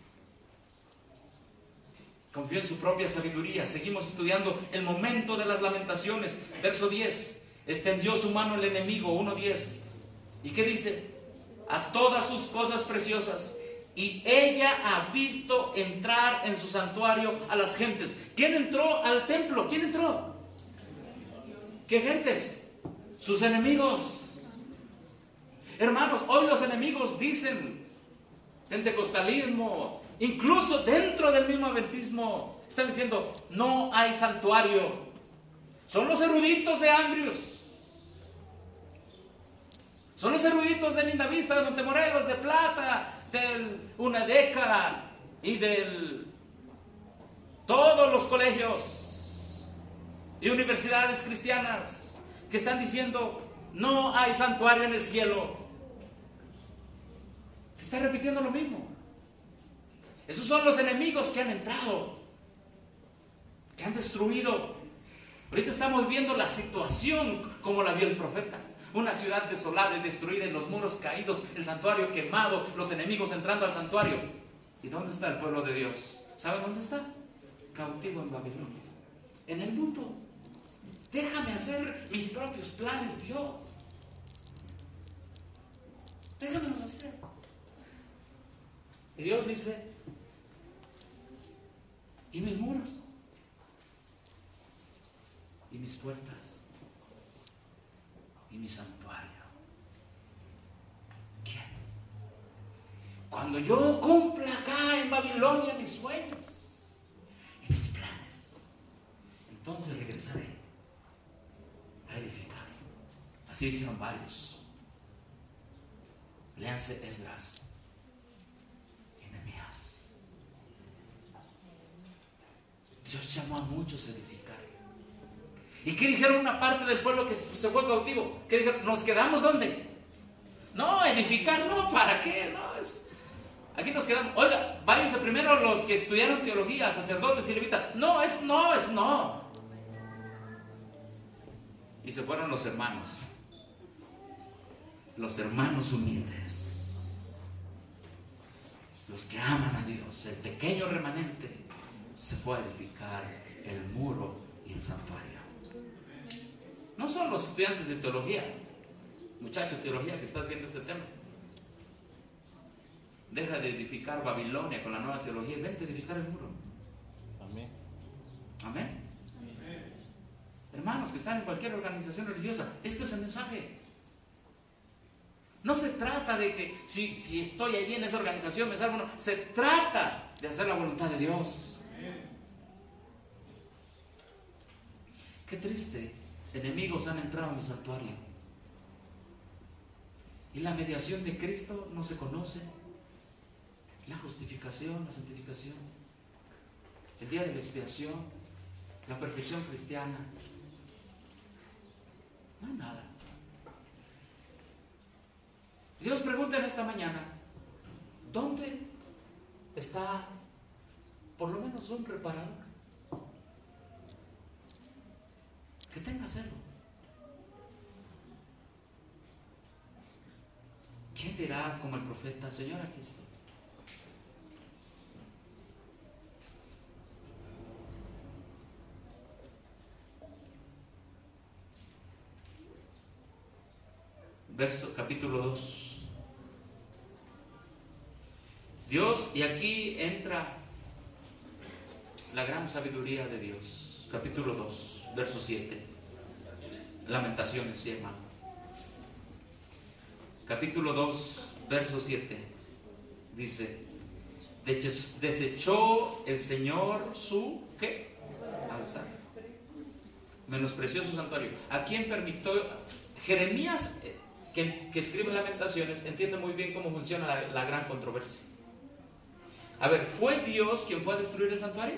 confió en su propia sabiduría. Seguimos estudiando el momento de las lamentaciones. Verso diez, extendió su mano el enemigo, uno diez. ¿Y qué dice? A todas sus cosas preciosas, y ella ha visto entrar en su santuario a las gentes. ¿Quién entró al templo? ¿Quién entró? ¿Qué gentes? Sus enemigos. Hermanos, hoy los enemigos dicen, pentecostalismo, incluso dentro del mismo adventismo, están diciendo: no hay santuario. Son los eruditos de Andrews, son los eruditos de Lindavista, de Montemorelos, de Plata, de una década y de todos los colegios y universidades cristianas que están diciendo: no hay santuario en el cielo. Se está repitiendo lo mismo. Esos son los enemigos que han entrado, que han destruido. Ahorita estamos viendo la situación como la vio el profeta. Una ciudad desolada y destruida, en los muros caídos, el santuario quemado, los enemigos entrando al santuario. ¿Y dónde está el pueblo de Dios? ¿Saben dónde está? Cautivo en Babilonia, en el mundo. Déjame hacer mis propios planes, Dios. Déjamelos hacer. Y Dios dice: ¿y mis muros? ¿Y mis puertas? ¿Y mi santuario? ¿Quién? Cuando yo cumpla acá en Babilonia mis sueños y mis planes, entonces regresaré a edificar. Así dijeron varios. Léanse Esdras y Nehemías. Dios llamó a muchos a edificar. ¿Y qué dijeron una parte del pueblo que se fue cautivo? ¿Qué dijeron? ¿Nos quedamos dónde? No, edificar no, ¿para qué? No, es, aquí nos quedamos. Oiga, váyanse primero los que estudiaron teología, sacerdotes y levitas. No, es no, es no. y se fueron los hermanos, los hermanos humildes, los que aman a Dios. El pequeño remanente se fue a edificar el muro y el santuario. No son los estudiantes de teología, muchachos de teología que estás viendo este tema. Deja de edificar Babilonia con la nueva teología y vente a edificar el muro. Amén. Amén. Hermanos que están en cualquier organización religiosa, este es el mensaje. No se trata de que si, si estoy allí en esa organización me salvo, no. Se trata de hacer la voluntad de Dios. Qué triste, enemigos han entrado en mi santuario y la mediación de Cristo no se conoce, la justificación, la santificación, el día de la expiación, la perfección cristiana. No hay nada. Dios pregunta en esta mañana, ¿dónde está por lo menos un reparador que tenga celo? ¿Quién dirá como el profeta, Señor, aquí estoy? Verso, capítulo dos. Dios, y aquí entra la gran sabiduría de Dios. Capítulo dos, verso siete. Lamentaciones, sí, hermano. Capítulo dos, verso siete. Dice: desechó el Señor su, ¿qué? Altar. Menospreció su santuario. ¿A quién permitió? Jeremías, que, que escribe Lamentaciones, entiende muy bien cómo funciona la, la gran controversia. A ver, ¿fue Dios quien fue a destruir el santuario?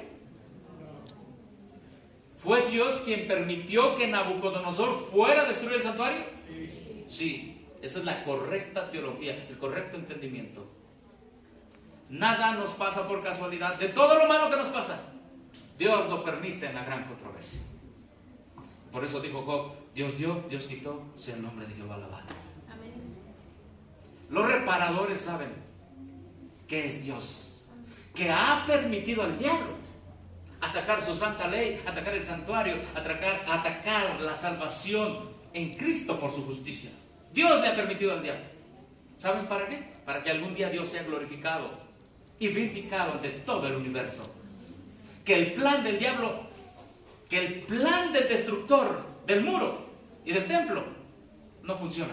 ¿Fue Dios quien permitió que Nabucodonosor fuera a destruir el santuario? Sí. Sí, esa es la correcta teología, el correcto entendimiento. Nada nos pasa por casualidad. De todo lo malo que nos pasa, Dios lo permite en la gran controversia. Por eso dijo Job: Dios dio, Dios quitó, sea el nombre de Jehová alabado. Amén. Los reparadores saben que es Dios, que ha permitido al diablo atacar su santa ley, atacar el santuario, atacar, atacar la salvación en Cristo por su justicia. Dios le ha permitido al diablo. ¿Saben para qué? Para que algún día Dios sea glorificado y vindicado ante todo el universo. Que el plan del diablo, que el plan del destructor del muro y del templo no funciona.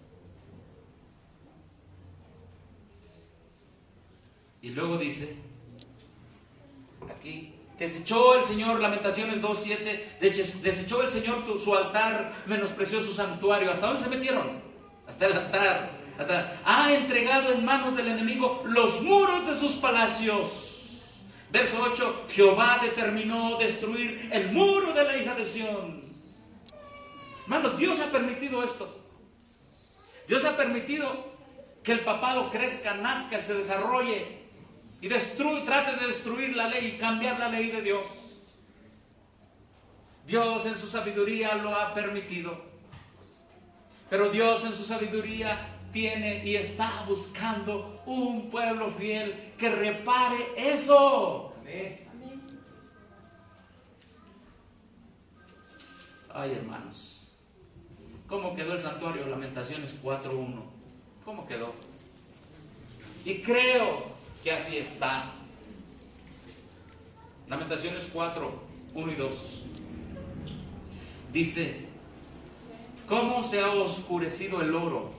Y luego dice aquí: desechó el Señor, Lamentaciones dos siete, desechó el Señor tu, su altar, menospreció su santuario. ¿Hasta dónde se metieron? Hasta el altar. Hasta, ha entregado en manos del enemigo los muros de sus palacios. Verso ocho: Jehová determinó destruir el muro de la hija de Sión. Hermano, Dios ha permitido esto. Dios ha permitido que el papado crezca, nazca, se desarrolle y destruye, trate de destruir la ley y cambiar la ley de Dios. Dios en su sabiduría lo ha permitido. Pero Dios en su sabiduría tiene y está buscando un pueblo fiel que repare eso. Amén. Ay, hermanos, ¿cómo quedó el santuario? Lamentaciones cuatro uno. ¿Cómo quedó? Y creo que así está. Lamentaciones cuatro uno y dos. Dice: ¿cómo se ha oscurecido el oro?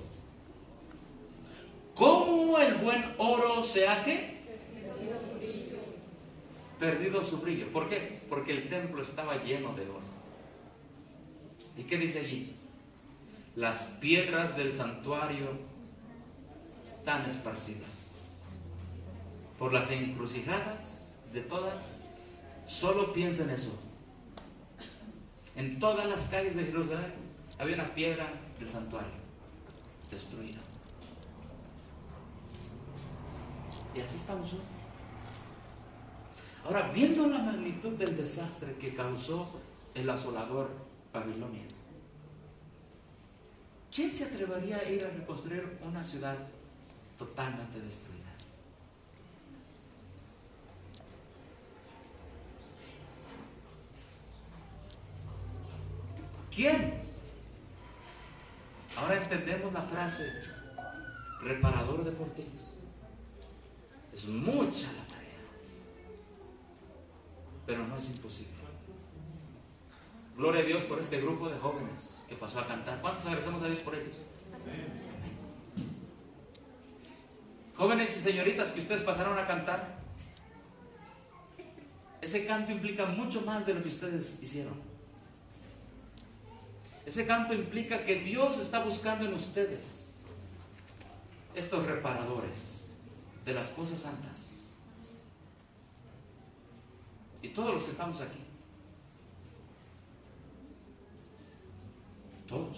¿Cómo el buen oro se ha ¿qué? Perdido su brillo. Perdido su brillo. ¿Por qué? Porque el templo estaba lleno de oro. ¿Y qué dice allí? Las piedras del santuario están esparcidas por las encrucijadas de todas. Solo piensa en eso. En todas las calles de Jerusalén había una piedra del santuario destruida. Y así estamos hoy. Ahora, viendo la magnitud del desastre que causó el asolador Babilonia, ¿Quién se atrevería a ir a reconstruir una ciudad totalmente destruida? ¿Quién? Ahora entendemos la frase reparador de portillos. Es mucha la tarea, pero no es imposible. Gloria a Dios por este grupo de jóvenes que pasó a cantar. ¿Cuántos agradecemos a Dios por ellos? Amén. Jóvenes y señoritas que ustedes pasaron a cantar, ese canto implica mucho más de lo que ustedes hicieron. Ese canto implica que Dios está buscando en ustedes estos reparadores de las cosas santas. Y todos los que estamos aquí, todos.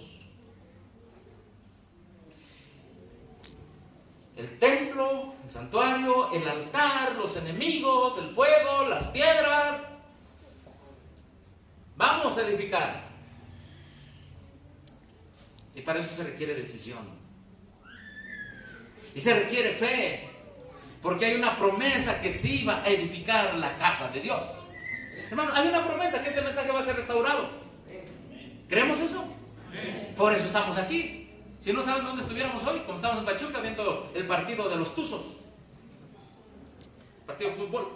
El templo, el santuario, el altar, los enemigos, el fuego, las piedras. Vamos a edificar. Y para eso se requiere decisión. Y se requiere fe. Porque hay una promesa que sí va a edificar la casa de Dios. Hermano, hay una promesa que este mensaje va a ser restaurado. ¿Creemos eso? Por eso estamos aquí. Si no saben dónde estuviéramos hoy, como estamos en Pachuca viendo el partido de los Tuzos, partido de fútbol.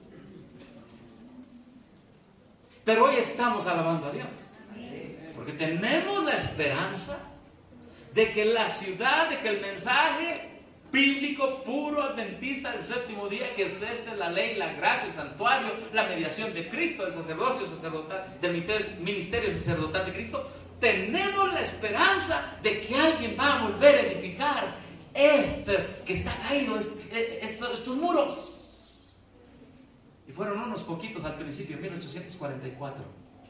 Pero hoy estamos alabando a Dios, porque tenemos la esperanza de que la ciudad, de que el mensaje bíblico puro adventista del séptimo día, que es este, la ley, la gracia, el santuario, la mediación de Cristo, el sacerdocio sacerdotal, del ministerio sacerdotal de Cristo, tenemos la esperanza de que alguien va a volver a edificar este que está caído, este, estos, estos muros. Y fueron unos poquitos al principio, en mil ochocientos cuarenta y cuatro.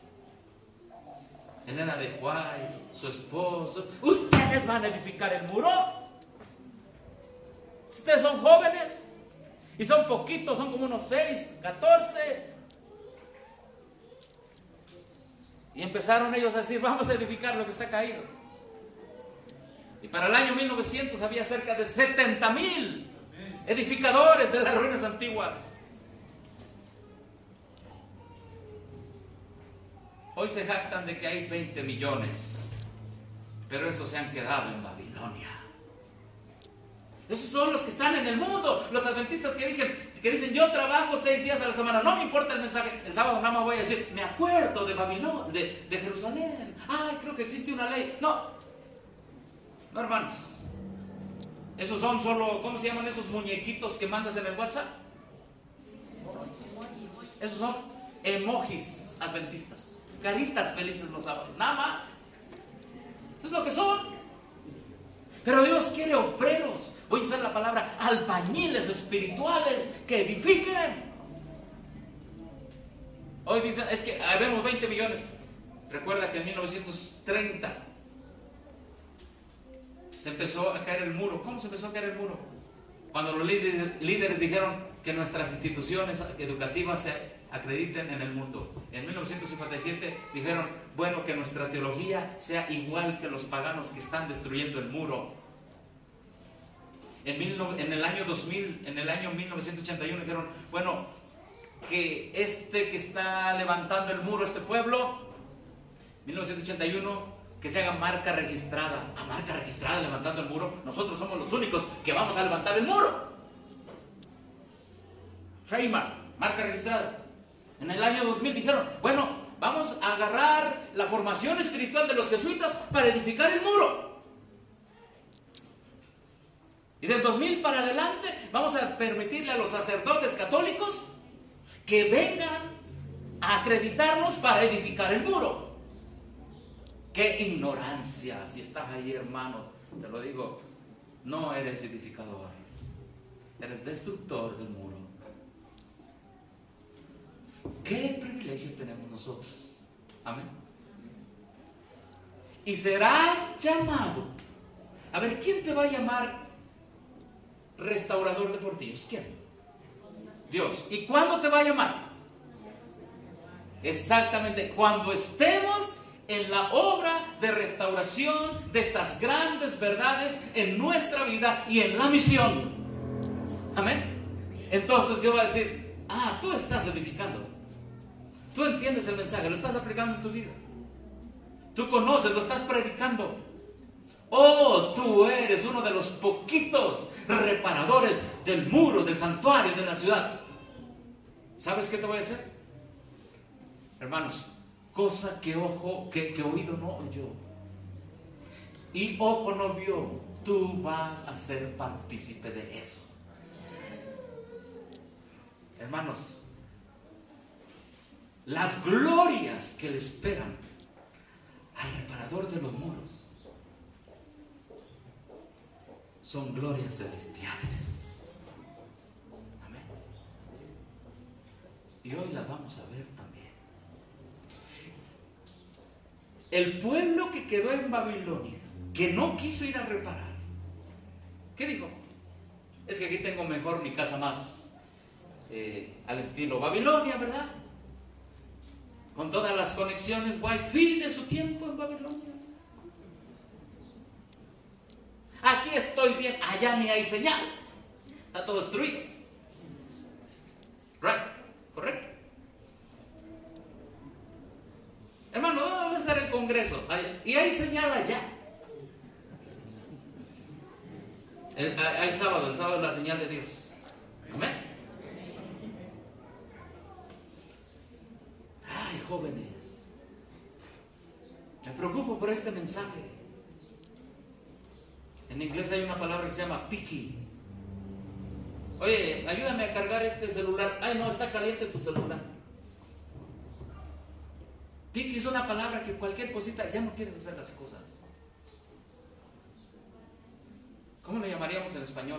Elena de White, su esposo. ¿Ustedes van a edificar el muro? Ustedes son jóvenes y son poquitos, son como unos seis, catorce. Y empezaron ellos a decir, vamos a edificar lo que está caído. Y para el año mil novecientos había cerca de setenta mil edificadores de las ruinas antiguas. Hoy se jactan de que hay veinte millones, pero esos se han quedado en Babilonia. Esos son los que están en el mundo, los adventistas que dicen, que dicen yo trabajo seis días a la semana, no me importa el mensaje, el sábado nada más voy a decir, me acuerdo de Babilonia, de, de Jerusalén, ay, creo que existe una ley. No, no hermanos, esos son solo, ¿cómo se llaman esos muñequitos que mandas en el WhatsApp? Esos son emojis adventistas, caritas felices los sábados, nada más. Eso es lo que son. Pero Dios quiere obreros. Voy a usar la palabra albañiles espirituales que edifiquen. Hoy dicen, es que habemos veinte millones. Recuerda que en mil novecientos treinta se empezó a caer el muro. ¿Cómo se empezó a caer el muro? Cuando los líderes, líderes dijeron que nuestras instituciones educativas se acrediten en el mundo. En mil novecientos cincuenta y siete dijeron, bueno, que nuestra teología sea igual que los paganos que están destruyendo el muro. En, mil, en el año dos mil, en el año mil novecientos ochenta y uno dijeron, bueno, que este que está levantando el muro, este pueblo, mil novecientos ochenta y uno, que se haga marca registrada. A marca registrada levantando el muro, nosotros somos los únicos que vamos a levantar el muro. Trademark, marca registrada. En el año dos mil dijeron, bueno, vamos a agarrar la formación espiritual de los jesuitas para edificar el muro. Y del dos mil para adelante vamos a permitirle a los sacerdotes católicos que vengan a acreditarnos para edificar el muro. ¡Qué ignorancia! Si estás ahí, hermano, te lo digo, no eres edificador, eres destructor del muro. ¿Qué privilegio tenemos nosotros? Amén. Y serás llamado. A ver, ¿quién te va a llamar restaurador de portillos? ¿Quién? Dios. ¿Y cuándo te va a llamar? Exactamente, cuando estemos en la obra de restauración de estas grandes verdades en nuestra vida y en la misión. Amén. Entonces Dios va a decir, ah, tú estás edificando. Tú entiendes el mensaje, lo estás aplicando en tu vida. Tú conoces, lo estás predicando. Oh, tú eres uno de los poquitos reparadores del muro, del santuario, de la ciudad. ¿Sabes qué te voy a decir? Hermanos, cosa que ojo, que, que oído no oyó y ojo no vio, tú vas a ser partícipe de eso. Hermanos, las glorias que le esperan al reparador de los muros son glorias celestiales. Amén. Y hoy las vamos a ver también. El pueblo que quedó en Babilonia, que no quiso ir a reparar, ¿qué dijo? Es que aquí tengo mejor mi casa más eh, al estilo Babilonia, ¿verdad? Con todas las conexiones Wi-Fi de su tiempo en Babilonia. Aquí estoy bien, allá ni hay señal. Está todo destruido. Right, correcto. Hermano, vamos a hacer el congreso. Y hay señal allá. Hay sábado, el sábado es la señal de Dios. Amén. Ay, jóvenes, me preocupo por este mensaje. En inglés hay una palabra que se llama picky. Oye, ayúdame a cargar este celular. Ay, no, está caliente tu celular. Picky es una palabra que cualquier cosita ya no quieres hacer las cosas. ¿Cómo lo llamaríamos en español?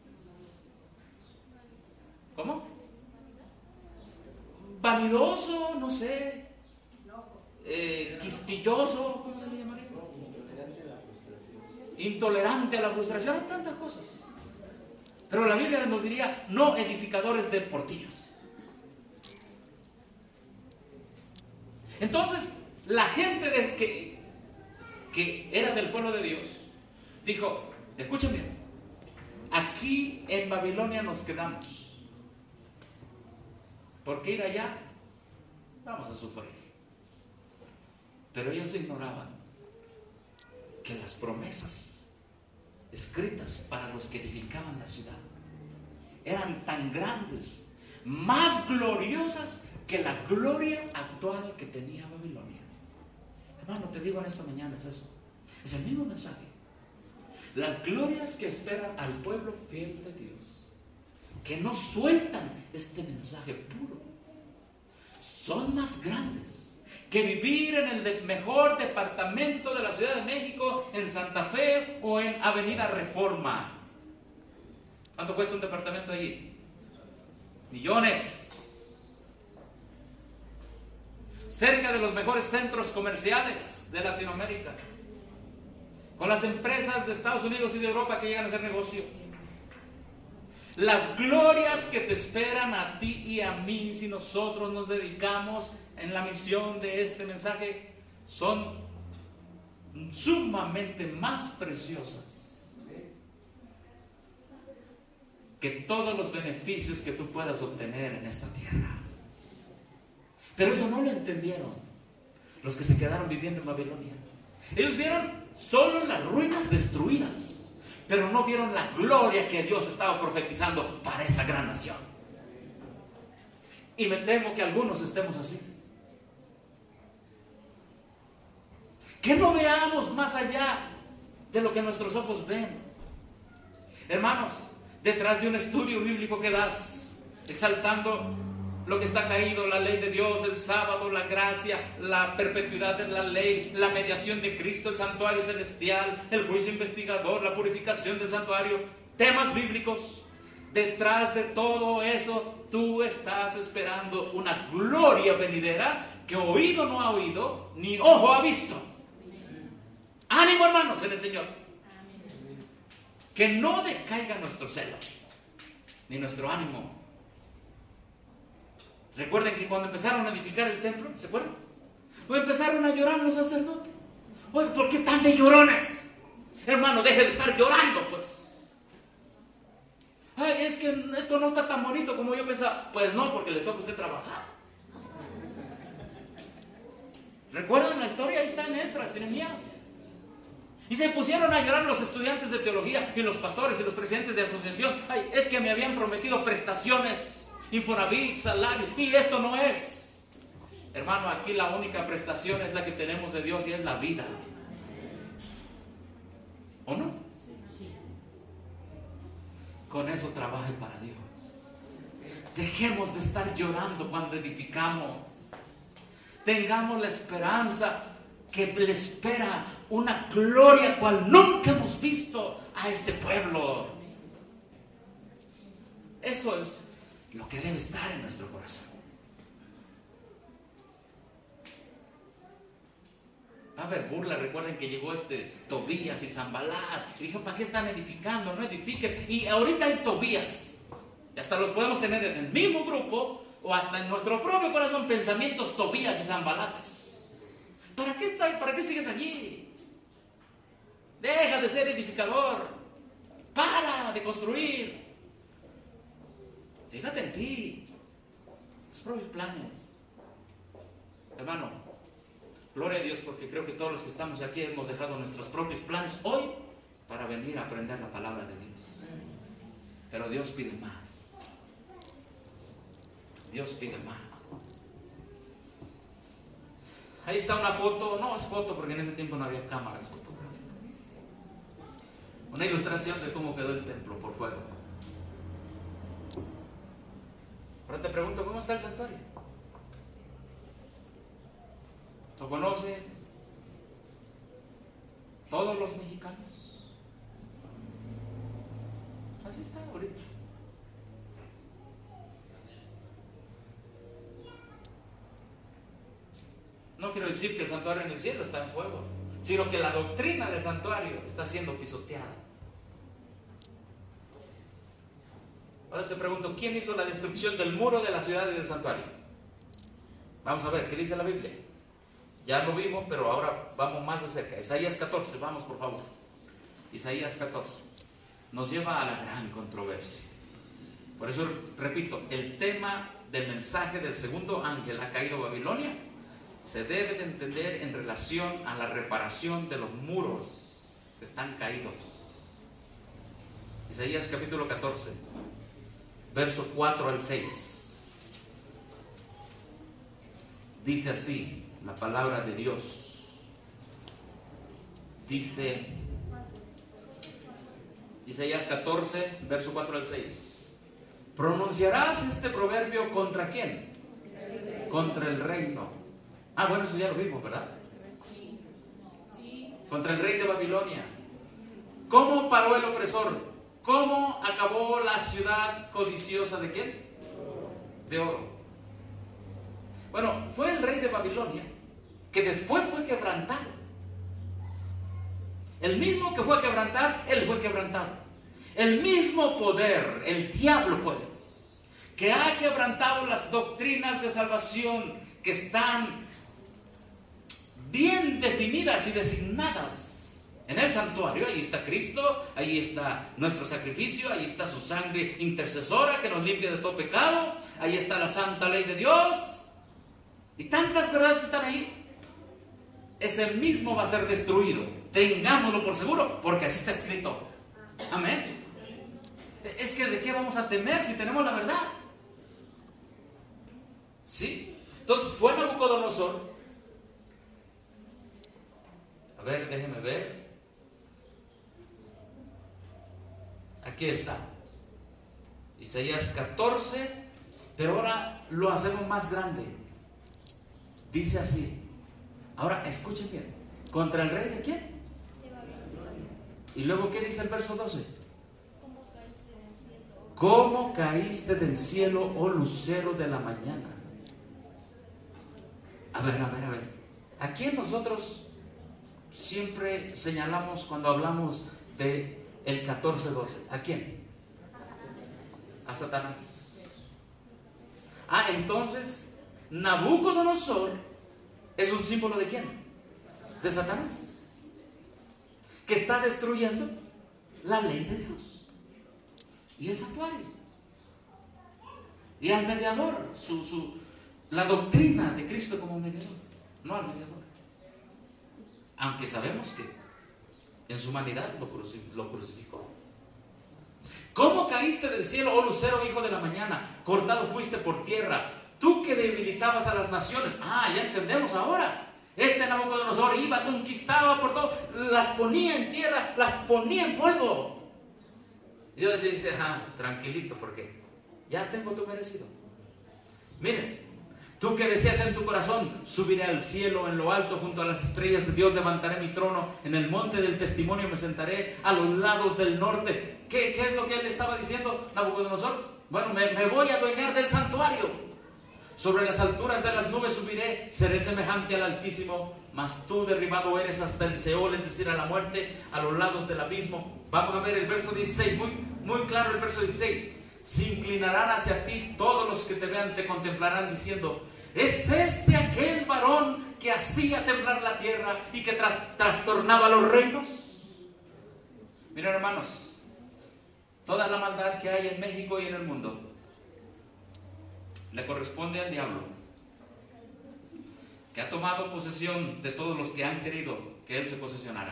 ¿Cómo? Vanidoso, no sé. Eh, quisquilloso, ¿cómo se le llamaría? Intolerante a la frustración, hay tantas cosas. Pero la Biblia nos diría, no edificadores de portillos. Entonces, la gente de que, que era del pueblo de Dios, dijo, escuchen bien, aquí en Babilonia nos quedamos. ¿Por qué ir allá? Vamos a sufrir. Pero ellos ignoraban que las promesas escritas para los que edificaban la ciudad eran tan grandes, más gloriosas que la gloria actual que tenía Babilonia. Hermano, te digo en esta mañana, es eso, es el mismo mensaje. Las glorias que esperan al pueblo fiel de Dios, que no sueltan este mensaje puro, son más grandes que vivir en el de mejor departamento de la Ciudad de México, en Santa Fe o en Avenida Reforma. ¿Cuánto cuesta un departamento allí? Millones. Cerca de los mejores centros comerciales de Latinoamérica, con las empresas de Estados Unidos y de Europa que llegan a hacer negocio. Las glorias que te esperan a ti y a mí si nosotros nos dedicamos en la misión de este mensaje son sumamente más preciosas que todos los beneficios que tú puedas obtener en esta tierra. Pero eso no lo entendieron los que se quedaron viviendo en Babilonia. Ellos vieron solo las ruinas destruidas, pero no vieron la gloria que Dios estaba profetizando para esa gran nación. Y me temo que algunos estemos así. Que no veamos más allá de lo que nuestros ojos ven. Hermanos, detrás de un estudio bíblico que das, exaltando lo que está caído, la ley de Dios, el sábado, la gracia, la perpetuidad de la ley, la mediación de Cristo, el santuario celestial, el juicio investigador, la purificación del santuario, temas bíblicos. Detrás de todo eso, tú estás esperando una gloria venidera que oído no ha oído, ni ojo ha visto. Ánimo, hermanos, en el Señor. Que no decaiga nuestro celo, ni nuestro ánimo. Recuerden que cuando empezaron a edificar el templo, ¿se acuerdan? O empezaron a llorar los sacerdotes. Oye, ¿por qué tan de llorones? Hermano, deje de estar llorando, pues. Ay, es que esto no está tan bonito como yo pensaba. Pues no, porque le toca a usted trabajar. ¿Recuerdan la historia? Ahí está en Esdras, en Nehemías. Y se pusieron a llorar los estudiantes de teología y los pastores y los presidentes de asociación. Ay, es que me habían prometido prestaciones, Infonavit, salario, y esto no es. Hermano, aquí la única prestación es la que tenemos de Dios y es la vida. ¿O no? Con eso trabaje para Dios. Dejemos de estar llorando cuando edificamos. Tengamos la esperanza que le espera una gloria cual nunca hemos visto a este pueblo. Eso es lo que debe estar en nuestro corazón. Va a haber burla. Recuerden que llegó este Tobías y Sanballat y dijo, ¿para qué están edificando? No edifiquen. Y ahorita hay Tobías, y hasta los podemos tener en el mismo grupo o hasta en nuestro propio corazón, pensamientos Tobías y Sanballates. ¿Para qué estás? ¿Para qué sigues allí? Deja de ser edificador. Para de construir. Fíjate en ti, tus propios planes. Hermano, gloria a Dios, porque creo que todos los que estamos aquí hemos dejado nuestros propios planes hoy para venir a aprender la palabra de Dios. Pero Dios pide más. Dios pide más. Ahí está una foto, no es foto porque en ese tiempo no había cámaras fotográficas. Una ilustración de cómo quedó el templo por fuego. Ahora te pregunto, ¿cómo está el santuario? ¿Lo conocen todos los mexicanos? Así está ahorita. No quiero decir que el santuario en el cielo está en fuego, sino que la doctrina del santuario está siendo pisoteada. Ahora te pregunto, ¿quién hizo la destrucción del muro de la ciudad y del santuario? Vamos a ver, ¿qué dice la Biblia? Ya lo vimos, pero ahora vamos más de cerca. Isaías catorce, vamos por favor. Isaías catorce nos lleva a la gran controversia. Por eso repito, el tema del mensaje del segundo ángel ha caído a Babilonia se debe de entender en relación a la reparación de los muros que están caídos. Isaías capítulo catorce, versos cuatro al seis. Dice así la palabra de Dios. Dice Isaías catorce, verso cuatro al seis. ¿Pronunciarás este proverbio contra quién? Contra el reino. Ah, bueno, eso ya lo vimos, ¿verdad? Contra el rey de Babilonia. ¿Cómo paró el opresor? ¿Cómo acabó la ciudad codiciosa de quién? De oro. Bueno, fue el rey de Babilonia que después fue quebrantado. El mismo que fue a quebrantar, él fue quebrantado. El mismo poder, el diablo pues, que ha quebrantado las doctrinas de salvación que están bien definidas y designadas en el santuario. Ahí está Cristo, ahí está nuestro sacrificio, ahí está su sangre intercesora que nos limpia de todo pecado, ahí está la santa ley de Dios y tantas verdades que están ahí. Ese mismo va a ser destruido, tengámoslo por seguro, porque así está escrito. Amén. Es que ¿de qué vamos a temer si tenemos la verdad? ¿Sí? Entonces fue Nabucodonosor. A ver, déjenme ver. Aquí está. Isaías catorce, pero ahora lo hacemos más grande. Dice así. Ahora escuchen bien. ¿Contra el rey de quién? Y luego, ¿qué dice el verso doce? ¿Cómo caíste del cielo, oh lucero de la mañana? A ver, a ver, a ver. ¿A quién nosotros siempre señalamos cuando hablamos de el catorce doce? ¿A quién? A Satanás. Ah, entonces Nabucodonosor ¿Es un símbolo de quién? De Satanás, que está destruyendo la ley de Dios y el santuario y al mediador, su, su, la doctrina de Cristo como mediador, no al mediador. Aunque sabemos que en su humanidad lo, crucif- lo crucificó. ¿Cómo caíste del cielo, oh lucero, hijo de la mañana? Cortado fuiste por tierra, tú que debilitabas a las naciones. Ah, ya entendemos ahora. Este Nabucodonosor iba, conquistaba por todo, las ponía en tierra, las ponía en polvo. Y Dios le dice, ah, tranquilito, porque ya tengo tu merecido. Miren, tú que decías en tu corazón, subiré al cielo en lo alto junto a las estrellas de Dios, levantaré mi trono, en el monte del testimonio me sentaré a los lados del norte. ¿Qué, qué es lo que él estaba diciendo, Nabucodonosor? Bueno, me, me voy a adueñar del santuario. Sobre las alturas de las nubes subiré, seré semejante al Altísimo, mas tú derribado eres hasta el Seol, es decir, a la muerte, a los lados del abismo. Vamos a ver el verso dieciséis, muy, muy claro el verso dieciséis. Se inclinarán hacia ti, todos los que te vean te contemplarán diciendo, ¿es este aquel varón que hacía temblar la tierra y que tra- trastornaba los reinos? Miren, hermanos, toda la maldad que hay en México y en el mundo le corresponde al diablo, que ha tomado posesión de todos los que han querido que él se posesionara.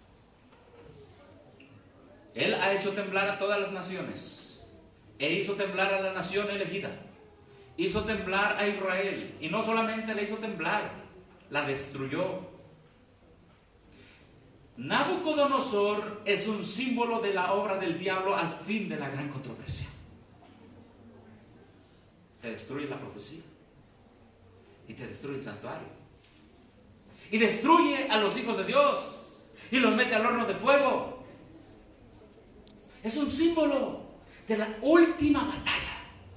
Él ha hecho temblar a todas las naciones e hizo temblar a la nación elegida. Hizo temblar a Israel, y no solamente la hizo temblar, la destruyó. Nabucodonosor es un símbolo de la obra del diablo al fin de la gran controversia. Te destruye la profecía y te destruye el santuario y destruye a los hijos de Dios y los mete al horno de fuego. Es un símbolo de la última batalla.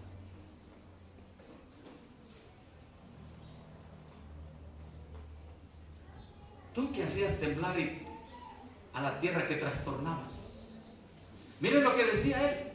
Tú que hacías temblar a la tierra, que trastornabas. Miren lo que decía él.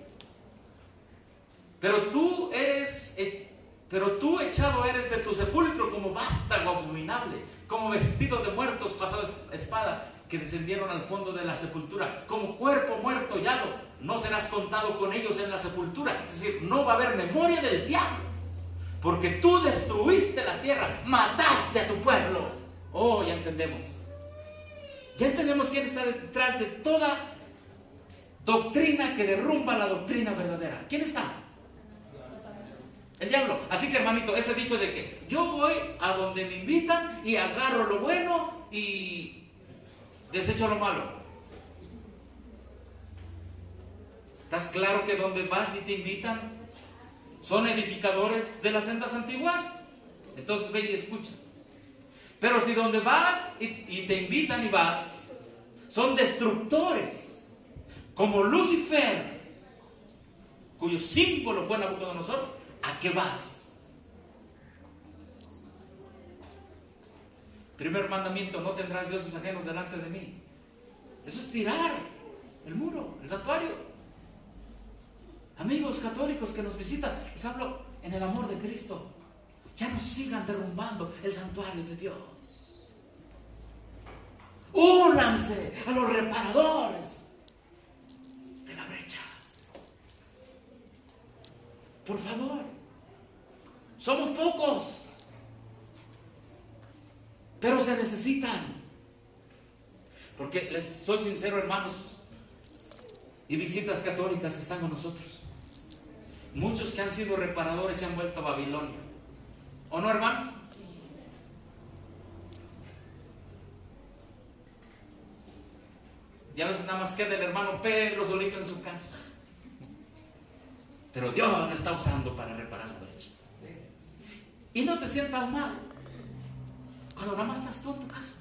Pero tú eres, pero tú echado eres de tu sepulcro como vástago abominable, como vestido de muertos pasado espada, que descendieron al fondo de la sepultura, como cuerpo muerto hollado, no serás contado con ellos en la sepultura. Es decir, no va a haber memoria del diablo, porque tú destruiste la tierra, mataste a tu pueblo. Oh, ya entendemos. Ya entendemos quién está detrás de toda doctrina que derrumba la doctrina verdadera. ¿Quién está? El diablo. Así que, hermanito, ese dicho de que yo voy a donde me invitan y agarro lo bueno y desecho lo malo. ¿Estás claro que donde vas y te invitan son edificadores de las sendas antiguas? Entonces ve y escucha. Pero si donde vas y, y te invitan y vas son destructores, como Lucifer, cuyo símbolo fue Nabucodonosor, ¿a qué vas? Primer mandamiento: no tendrás dioses ajenos delante de mí. Eso es tirar el muro, el santuario. Amigos católicos que nos visitan, les hablo en el amor de Cristo. Ya no sigan derrumbando el santuario de Dios. Únanse a los reparadores de la brecha. Por favor. Somos pocos, pero se necesitan. Porque les soy sincero, hermanos, y visitas católicas que están con nosotros. Muchos que han sido reparadores se han vuelto a Babilonia. ¿O no, hermanos? Y a veces nada más queda el hermano Pedro solito en su casa. Pero Dios lo está usando para reparar la brecha. Y no te sientas mal cuando nada más estás tú en tu casa.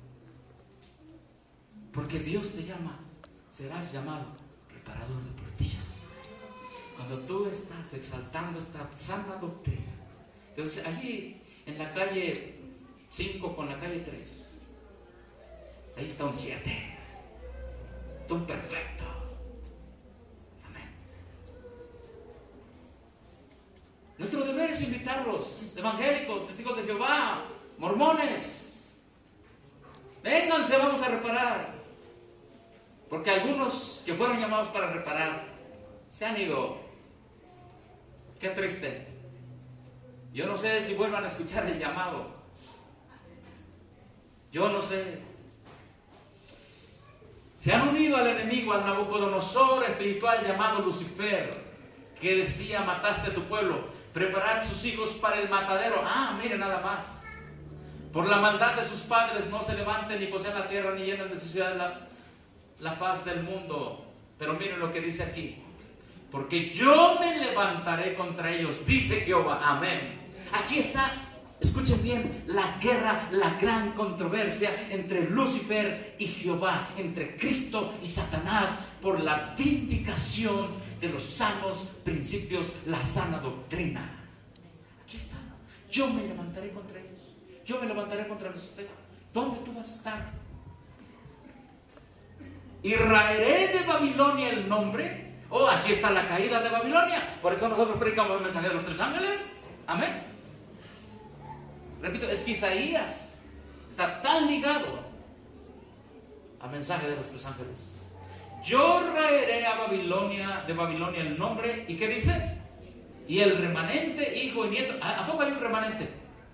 Porque Dios te llama, serás llamado reparador de portillas. Cuando tú estás exaltando esta sana doctrina. Entonces allí en la calle cinco con la calle tres, ahí está un siete, un perfecto. Amén. Nuestro deber es invitarlos, evangélicos, testigos de Jehová, mormones, vénganse, vamos a reparar. Porque algunos que fueron llamados para reparar se han ido. Qué triste. Yo no sé si vuelvan a escuchar el llamado. Yo no sé. Se han unido al enemigo, al Nabucodonosor espiritual llamado Lucifer, que decía: mataste a tu pueblo, preparad sus hijos para el matadero. Ah, mire nada más. Por la maldad de sus padres no se levanten ni posean la tierra ni llenan de suciedad la, la faz del mundo. Pero miren lo que dice aquí: porque yo me levantaré contra ellos, dice Jehová. Amén. Aquí está, escuchen bien, la guerra, la gran controversia entre Lucifer y Jehová, entre Cristo y Satanás, por la vindicación de los sanos principios, la sana doctrina. Aquí está. Yo me levantaré contra ellos. Yo me levantaré contra Lucifer. ¿Dónde tú vas a estar? Y raeré de Babilonia el nombre. Oh, aquí está la caída de Babilonia. Por eso nosotros predicamos el mensaje de los tres ángeles. Amén. Repito, es que Isaías está tan ligado al mensaje de los tres ángeles. Yo raeré a Babilonia, de Babilonia el nombre. ¿Y qué dice? Y el remanente, hijo y nieto. ¿A poco hay un remanente?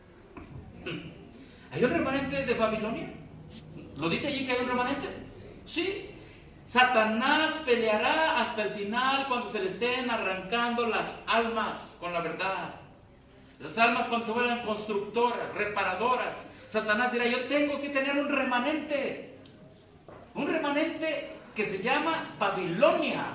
¿Hay un remanente de Babilonia? ¿Lo dice allí que hay un remanente? Sí. Satanás peleará hasta el final cuando se le estén arrancando las almas con la verdad. Las almas cuando se vuelvan constructoras, reparadoras. Satanás dirá: yo tengo que tener un remanente. Un remanente que se llama Babilonia,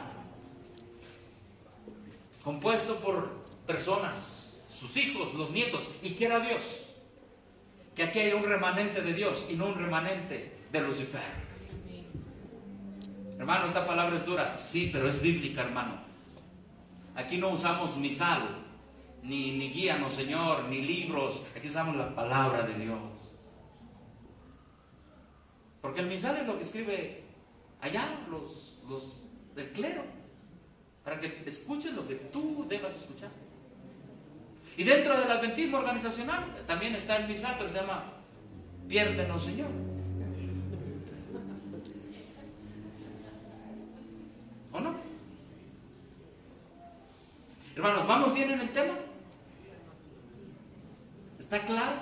compuesto por personas, sus hijos, los nietos. Y quiera Dios que aquí haya un remanente de Dios y no un remanente de Lucifer. Hermano, esta palabra es dura, sí, pero es bíblica, hermano. Aquí no usamos misal, ni, ni guíanos, Señor, ni libros. Aquí usamos la palabra de Dios. Porque el misal es lo que escribe allá los, los del clero, para que escuchen lo que tú debas escuchar. Y dentro del adventismo organizacional también está el misal, pero se llama Piérdenos, Señor. ¿O no? Hermanos, ¿vamos bien en el tema? ¿Está claro?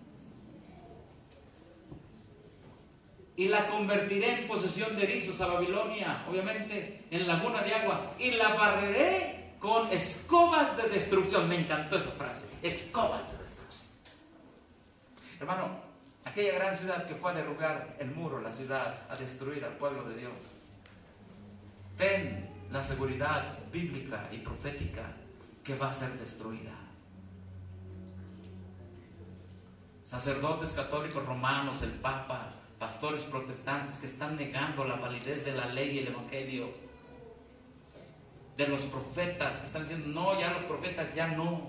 Y la convertiré en posesión de erizos a Babilonia, obviamente, en laguna de agua, y la barreré con escobas de destrucción. Me encantó esa frase, escobas de destrucción. Hermano, aquella gran ciudad que fue a derrubar el muro, la ciudad, a destruir al pueblo de Dios, ten la seguridad bíblica y profética que va a ser destruida. Sacerdotes católicos romanos, el Papa, pastores protestantes que están negando la validez de la ley y el evangelio, de los profetas que están diciendo: no, ya los profetas ya no.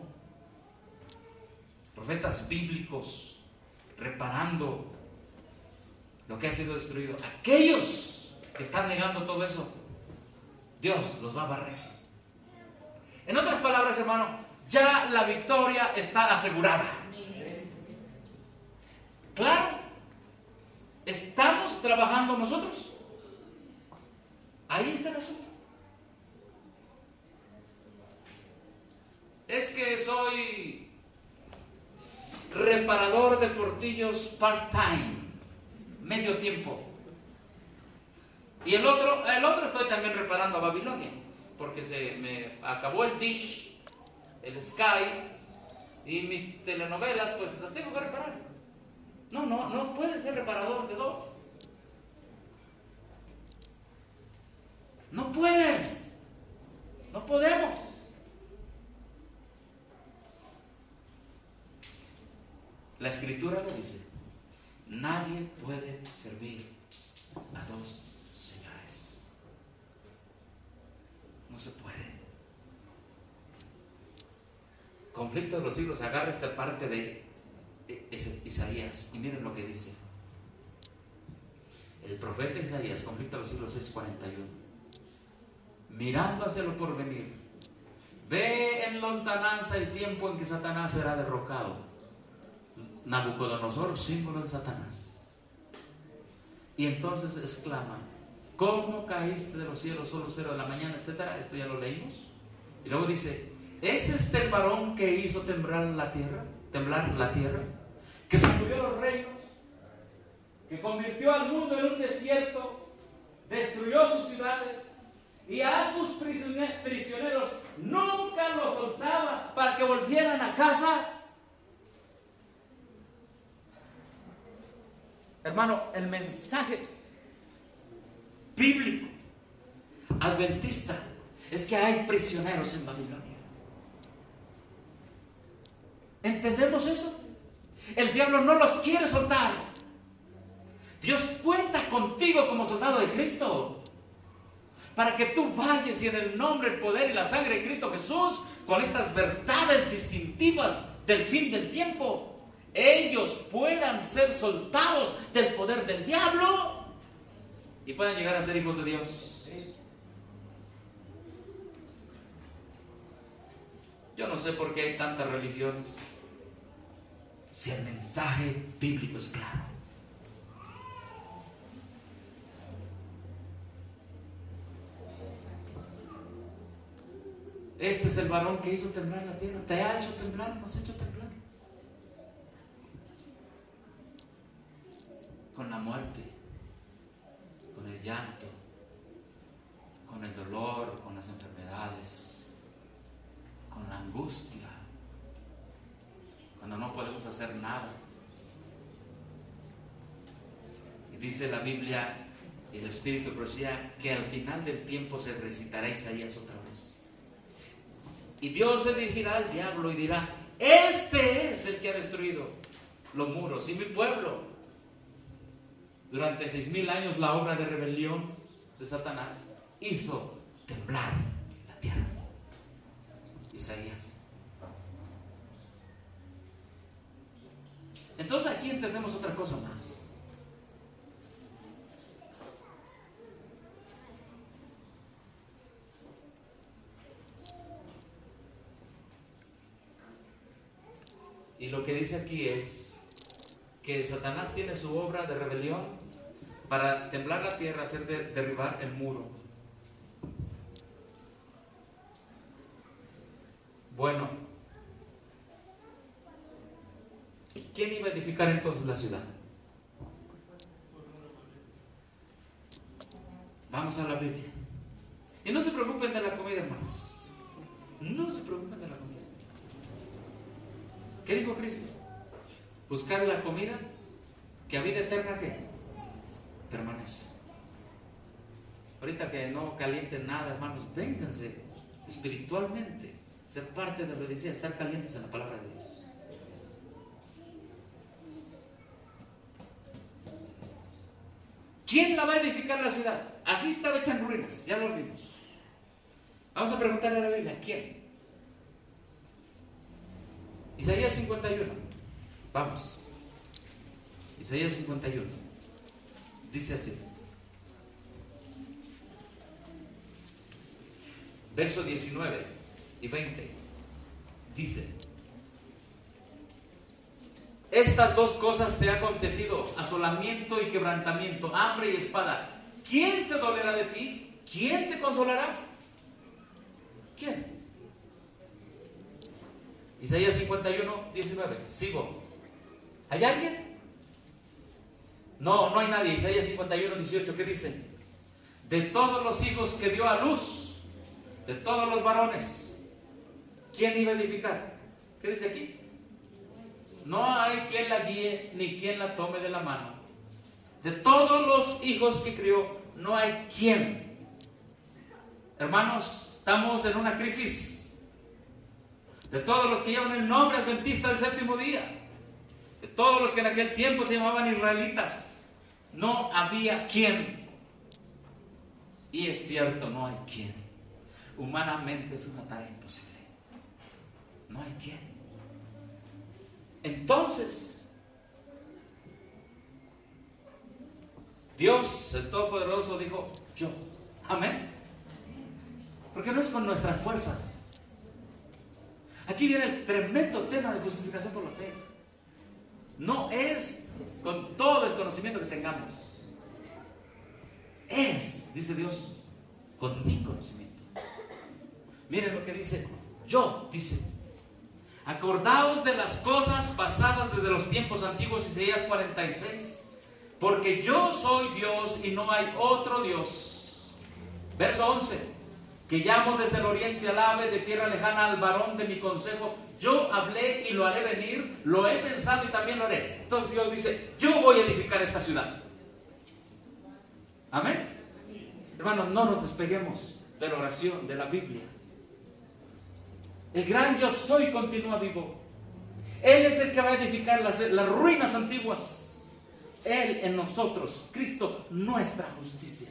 Profetas bíblicos reparando lo que ha sido destruido. Aquellos que están negando todo eso, Dios los va a barrer. En otras palabras, hermano, ya la victoria está asegurada. Claro, ¿estamos trabajando nosotros? Ahí está el asunto. Es que soy reparador de portillos part-time, medio tiempo. Y el otro, el otro estoy también reparando a Babilonia, porque se me acabó el Dish, el Sky, y mis telenovelas, pues las tengo que reparar. No, no, no puede ser reparador de dos. No puedes. No podemos. La Escritura lo dice: nadie puede servir a dos señores. No se puede. Conflicto de los siglos. Agarra esta parte de Isaías y miren lo que dice el profeta Isaías, conflicto de los siglos seis cuarenta y uno. Mirando hacia lo porvenir, ve en lontananza el tiempo en que Satanás será derrocado. Nabucodonosor, símbolo de Satanás. Y entonces exclama: ¿cómo caíste de los cielos, solo cero de la mañana, etcétera? Esto ya lo leímos. Y luego dice: ¿es este el varón que hizo temblar la tierra? Temblar la tierra, que sacudió los reinos, que convirtió al mundo en un desierto, destruyó sus ciudades y a sus prisioneros nunca los soltaba para que volvieran a casa. Hermano, el mensaje bíblico adventista es que hay prisioneros en Babilonia. ¿Entendemos eso? El diablo no los quiere soltar. Dios cuenta contigo como soldado de Cristo, para que tú vayas y en el nombre, el poder y la sangre de Cristo Jesús, con estas verdades distintivas del fin del tiempo, ellos puedan ser soltados del poder del diablo y puedan llegar a ser hijos de Dios. Yo no sé por qué hay tantas religiones si el mensaje bíblico es claro. Este es el varón que hizo temblar la tierra. ¿Te ha hecho temblar? ¿Nos ha hecho temblar? Con la muerte, con el llanto, con el dolor, con las enfermedades, con la angustia, cuando no podemos hacer nada. Y dice la Biblia, y el Espíritu profecía, que al final del tiempo se recitará Isaías otra vez. Y Dios se dirigirá al diablo y dirá: este es el que ha destruido los muros y mi pueblo. Durante seis mil años la obra de rebelión de Satanás hizo temblar la tierra. Isaías. Entonces aquí entendemos otra cosa más. Y lo que dice aquí es que Satanás tiene su obra de rebelión para temblar la tierra, hacer de, derribar el muro. Bueno, ¿quién iba a edificar entonces la ciudad? Vamos a la Biblia. Y no se preocupen de la comida, hermanos. No se preocupen de la comida. ¿Qué dijo Cristo? Buscar la comida que a vida eterna que permanece. Ahorita que no calienten nada, hermanos, vénganse espiritualmente, ser parte de la iglesia, estar calientes en la palabra de Dios. ¿Quién la va a edificar la ciudad? Así estaba hecha en ruinas, ya lo vimos. Vamos a preguntarle a la Biblia, ¿quién? Isaías cincuenta y uno. Vamos. Isaías cincuenta y uno. Dice así. Verso diecinueve y veinte. Dice: estas dos cosas te ha acontecido, asolamiento y quebrantamiento, hambre y espada. ¿Quién se dolerá de ti? ¿Quién te consolará? ¿Quién? Isaías cincuenta y uno, diecinueve. Sigo. ¿Hay alguien? No, no hay nadie. Isaías cincuenta y uno, dieciocho. ¿Qué dice? De todos los hijos que dio a luz, de todos los varones, ¿quién iba a edificar? ¿Qué dice aquí? No hay quien la guíe ni quien la tome de la mano. De todos los hijos que crió, no hay quien. Hermanos, estamos en una crisis. De todos los que llevan el nombre adventista del séptimo día, de todos los que en aquel tiempo se llamaban israelitas, no había quien. Y es cierto, no hay quien. Humanamente es una tarea imposible. No hay quien. Entonces, Dios, el Todopoderoso, dijo: yo. Amén. Porque no es con nuestras fuerzas. Aquí viene el tremendo tema de justificación por la fe. No es con todo el conocimiento que tengamos. Es, dice Dios, con mi conocimiento. Miren lo que dice. Yo, dice, acordaos de las cosas pasadas desde los tiempos antiguos, Isaías cuarenta y seis. Porque yo soy Dios y no hay otro Dios. Verso once. Que llamo desde el oriente al ave, de tierra lejana al varón de mi consejo. Yo hablé y lo haré venir, lo he pensado y también lo haré. Entonces Dios dice, yo voy a edificar esta ciudad. Amén. Hermanos, no nos despeguemos de la oración, de la Biblia. El gran yo soy continúa vivo. Él es el que va a edificar las, las ruinas antiguas. Él en nosotros, Cristo, nuestra justicia.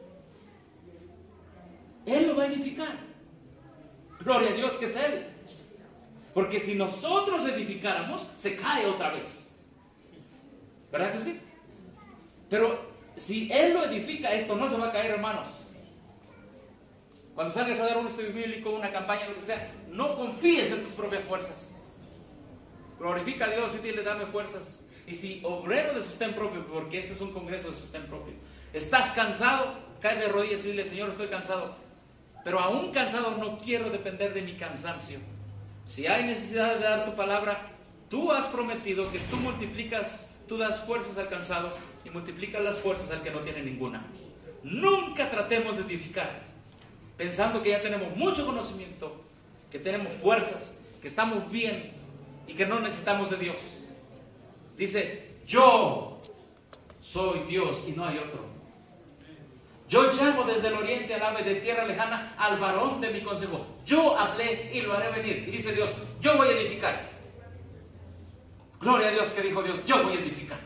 Él lo va a edificar. Gloria a Dios que es Él. Porque si nosotros edificáramos, se cae otra vez. ¿Verdad que sí? Pero si Él lo edifica, esto no se va a caer, hermanos. Cuando salgas a dar un estudio bíblico, una campaña, lo que sea, no confíes en tus propias fuerzas. Glorifica a Dios y dile, dame fuerzas. Y si obrero de sostén propio, porque este es un congreso de sostén propio, estás cansado, cae de rodillas y dile, Señor, estoy cansado. Pero aún cansado no quiero depender de mi cansancio. Si hay necesidad de dar tu palabra, tú has prometido que tú multiplicas, tú das fuerzas al cansado y multiplicas las fuerzas al que no tiene ninguna. Nunca tratemos de edificar pensando que ya tenemos mucho conocimiento, que tenemos fuerzas, que estamos bien y que no necesitamos de Dios. Dice, yo soy Dios y no hay otro. Yo llamo desde el oriente al ave, de tierra lejana al varón de mi consejo. Yo hablé y lo haré venir. Y dice Dios, yo voy a edificar. Gloria a Dios que dijo Dios, yo voy a edificar.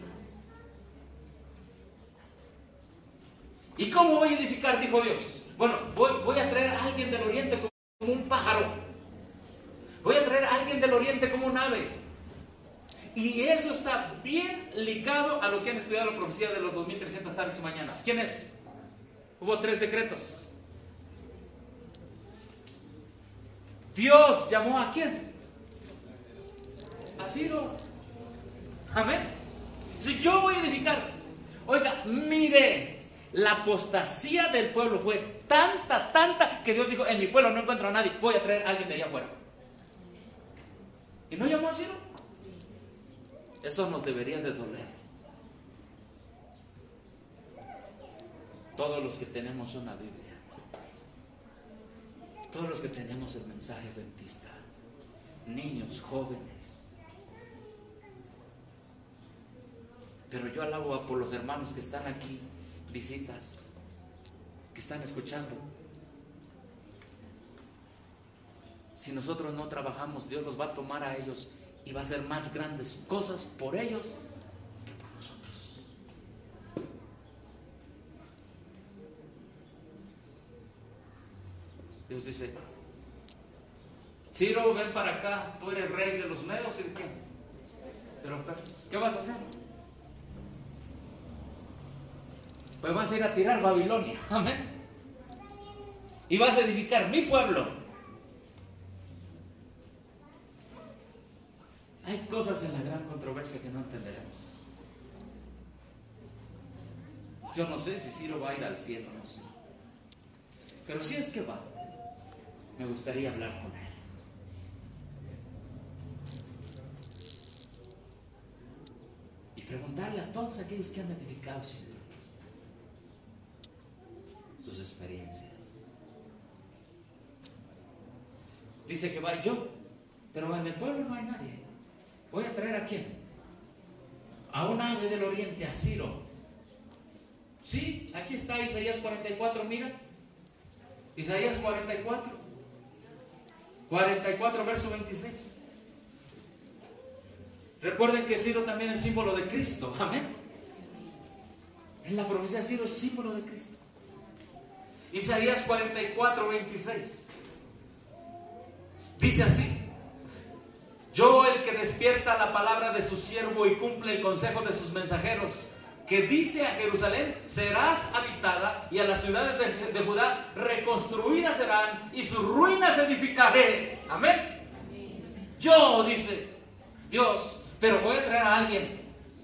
¿Y cómo voy a edificar? Dijo Dios. Bueno, voy, voy a traer a alguien del oriente como un pájaro. Voy a traer a alguien del oriente como un ave. Y eso está bien ligado a los que han estudiado la profecía de los dos mil trescientas tardes y mañanas. ¿Quién es? Hubo tres decretos. Dios llamó a ¿quién? A Ciro. Amén. Si yo voy a edificar, oiga, mire, la apostasía del pueblo fue tanta, tanta, que Dios dijo, en mi pueblo no encuentro a nadie, voy a traer a alguien de allá afuera. ¿Y no llamó a Ciro? Eso nos debería de doler. Todos los que tenemos una Biblia, todos los que tenemos el mensaje adventista, niños, jóvenes. Pero yo alabo por los hermanos que están aquí, visitas, que están escuchando. Si nosotros no trabajamos, Dios los va a tomar a ellos y va a hacer más grandes cosas por ellos que por nosotros. Dios dice, Ciro, ven para acá, tú eres rey de los medos y de qué? De los persas. ¿Qué vas a hacer? Pues vas a ir a tirar Babilonia, amén. Y vas a edificar mi pueblo. Hay cosas en la gran controversia que no entenderemos. Yo no sé si Ciro va a ir al cielo, no sé. Pero si es que va, me gustaría hablar con él. Y preguntarle a todos aquellos que han edificado su vida, sus experiencias. Dice que va yo, pero en el pueblo no hay nadie. Voy a traer a quién? A un ave del oriente, a Ciro. Sí, aquí está Isaías cuarenta y cuatro, mira. Isaías cuarenta y cuatro. cuarenta y cuatro, verso veintiséis. Recuerden que Ciro también es símbolo de Cristo. Amén. En la profecía Ciro es símbolo de Cristo. Isaías cuarenta y cuatro, veintiséis. Dice así: yo, el que despierta la palabra de su siervo y cumple el consejo de sus mensajeros, que dice a Jerusalén, serás habitada, y a las ciudades de, de Judá reconstruidas serán, y sus ruinas edificaré. Amén. Yo, dice Dios, pero voy a traer a alguien.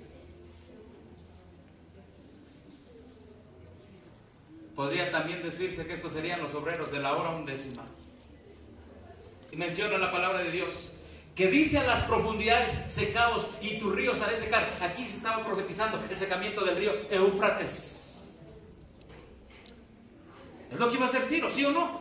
Podría también decirse que estos serían los obreros de la hora undécima. Y menciona la palabra de Dios, que dice: a las profundidades secaos y tus ríos haré secar. Aquí se estaba profetizando el secamiento del río Éufrates. Es lo que iba a hacer Ciro, ¿sí o no?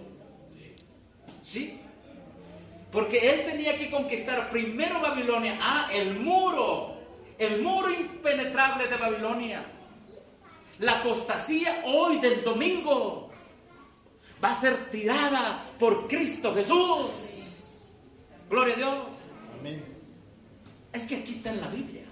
Sí. Porque él tenía que conquistar primero Babilonia. Ah, el muro, el muro impenetrable de Babilonia. La apostasía hoy del domingo va a ser tirada por Cristo Jesús. Gloria a Dios. Amén. Es que aquí está en la Biblia.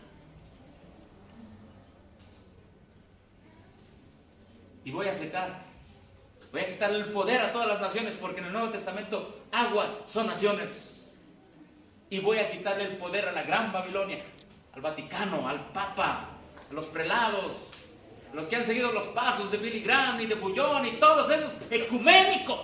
Y voy a secar, voy a quitarle el poder a todas las naciones, porque en el Nuevo Testamento aguas son naciones. Y voy a quitarle el poder a la gran Babilonia, al Vaticano, al Papa, a los prelados, los que han seguido los pasos de Billy Graham y de Bullón y todos esos ecuménicos.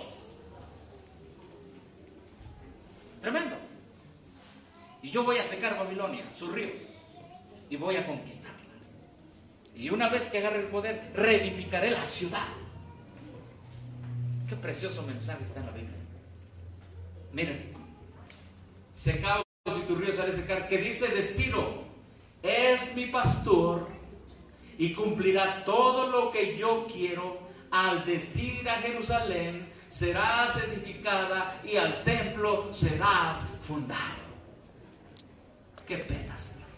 Tremendo. Y yo voy a secar Babilonia, sus ríos, y voy a conquistarla. Y una vez que agarre el poder, reedificaré la ciudad. Qué precioso mensaje está en la Biblia. Miren, secaos y tus ríos haré secar, que dice de Ciro: es mi pastor y cumplirá todo lo que yo quiero. Al decir a Jerusalén: serás edificada, y al templo serás fundado. Qué pena, Señor.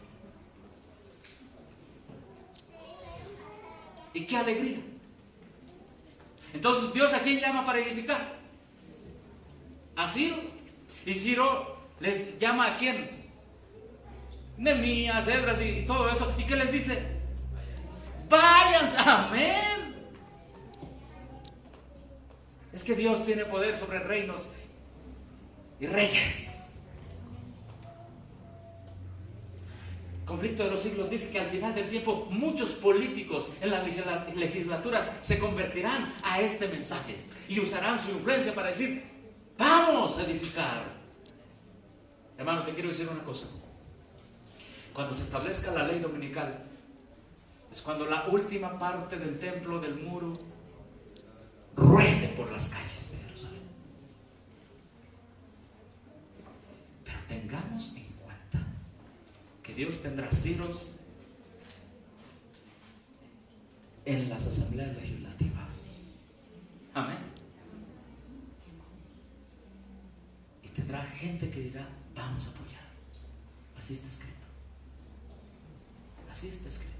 Y qué alegría. Entonces, ¿Dios a quién llama para edificar? A Ciro. Y Ciro le llama a quién? Nehemías, Esdras y todo eso. ¿Y qué les dice? Váyanse. Amén. Es que Dios tiene poder sobre reinos y reyes. Conflicto de los siglos dice que al final del tiempo muchos políticos en las legislaturas se convertirán a este mensaje y usarán su influencia para decir: vamos a edificar. Hermano, te quiero decir una cosa. Cuando se establezca la ley dominical, es cuando la última parte del templo, del muro, ruede por las calles de Jerusalén. Pero tengamos en cuenta que Dios tendrá ciros en las asambleas legislativas. Amén. Y tendrá gente que dirá: vamos a apoyar. Así está escrito. Así está escrito.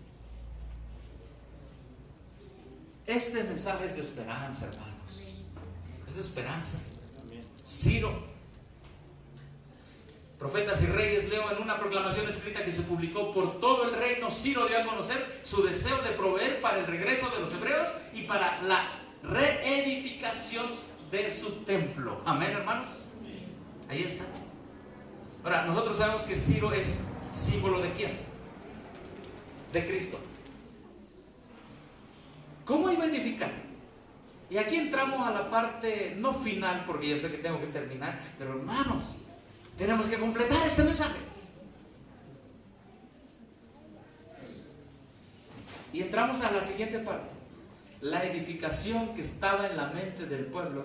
Este mensaje es de esperanza, hermanos. Es de esperanza. Ciro, Profetas y Reyes, leo en una proclamación escrita que se publicó por todo el reino. Ciro dio a conocer su deseo de proveer para el regreso de los hebreos y para la reedificación de su templo. Amén, hermanos. Ahí está. Ahora, nosotros sabemos que Ciro es símbolo de quién? De Cristo. ¿Cómo iba a edificar? Y aquí entramos a la parte no final, porque yo sé que tengo que terminar, pero hermanos, tenemos que completar este mensaje. Y entramos a la siguiente parte. La edificación que estaba en la mente del pueblo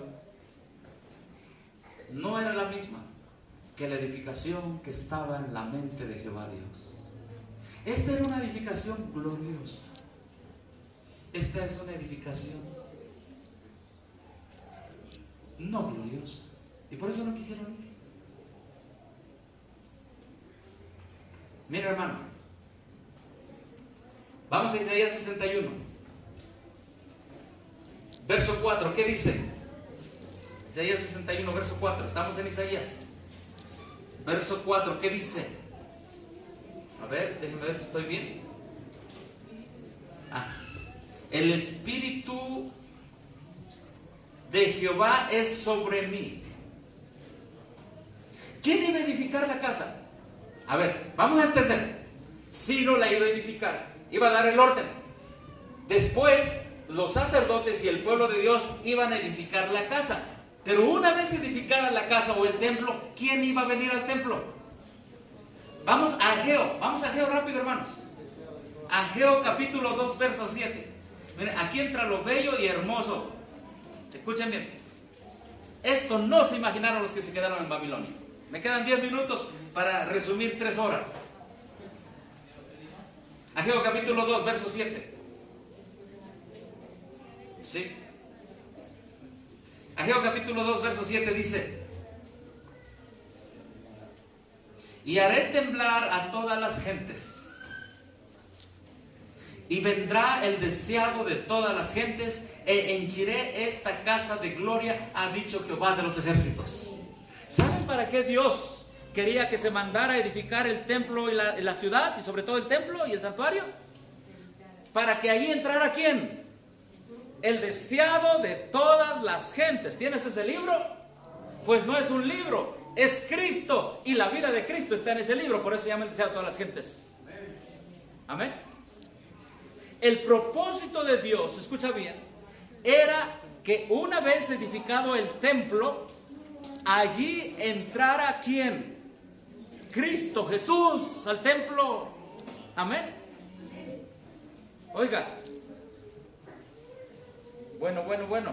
no era la misma que la edificación que estaba en la mente de Jehová Dios. Esta era una edificación gloriosa. Esta es una edificación no gloriosa. Y por eso no quisieron ir. Mira, hermano, vamos a Isaías sesenta y uno, verso cuatro. ¿Qué dice? Isaías sesenta y uno, verso cuatro. Estamos en Isaías. Verso cuatro, ¿qué dice? A ver, déjenme ver si estoy bien. Ah, el Espíritu de Jehová es sobre mí. ¿Quién iba a edificar la casa? A ver, vamos a entender. Ciro la iba a edificar, iba a dar el orden. Después, los sacerdotes y el pueblo de Dios iban a edificar la casa. Pero una vez edificada la casa o el templo, ¿quién iba a venir al templo? Vamos a Ageo, vamos a Ageo rápido, hermanos. Ageo capítulo dos, verso siete. Miren, aquí entra lo bello y hermoso. Escuchen bien. Esto no se imaginaron los que se quedaron en Babilonia. Me quedan diez minutos para resumir tres horas. Ageo capítulo dos, verso siete. Sí. Ageo capítulo dos, verso siete dice: y haré temblar a todas las gentes, y vendrá el deseado de todas las gentes, e henchiré esta casa de gloria, ha dicho Jehová de los ejércitos. ¿Saben para qué Dios quería que se mandara a edificar el templo y la, y la ciudad, y sobre todo el templo y el santuario? Para que allí entrara ¿quién? El deseado de todas las gentes. ¿Tienes ese libro? Pues no es un libro, es Cristo, y la vida de Cristo está en ese libro, por eso se llama el deseado de todas las gentes. Amén. El propósito de Dios, escucha bien, era que una vez edificado el templo, allí entrara ¿quién? Cristo Jesús al templo. Amén. Oiga, bueno, bueno, bueno.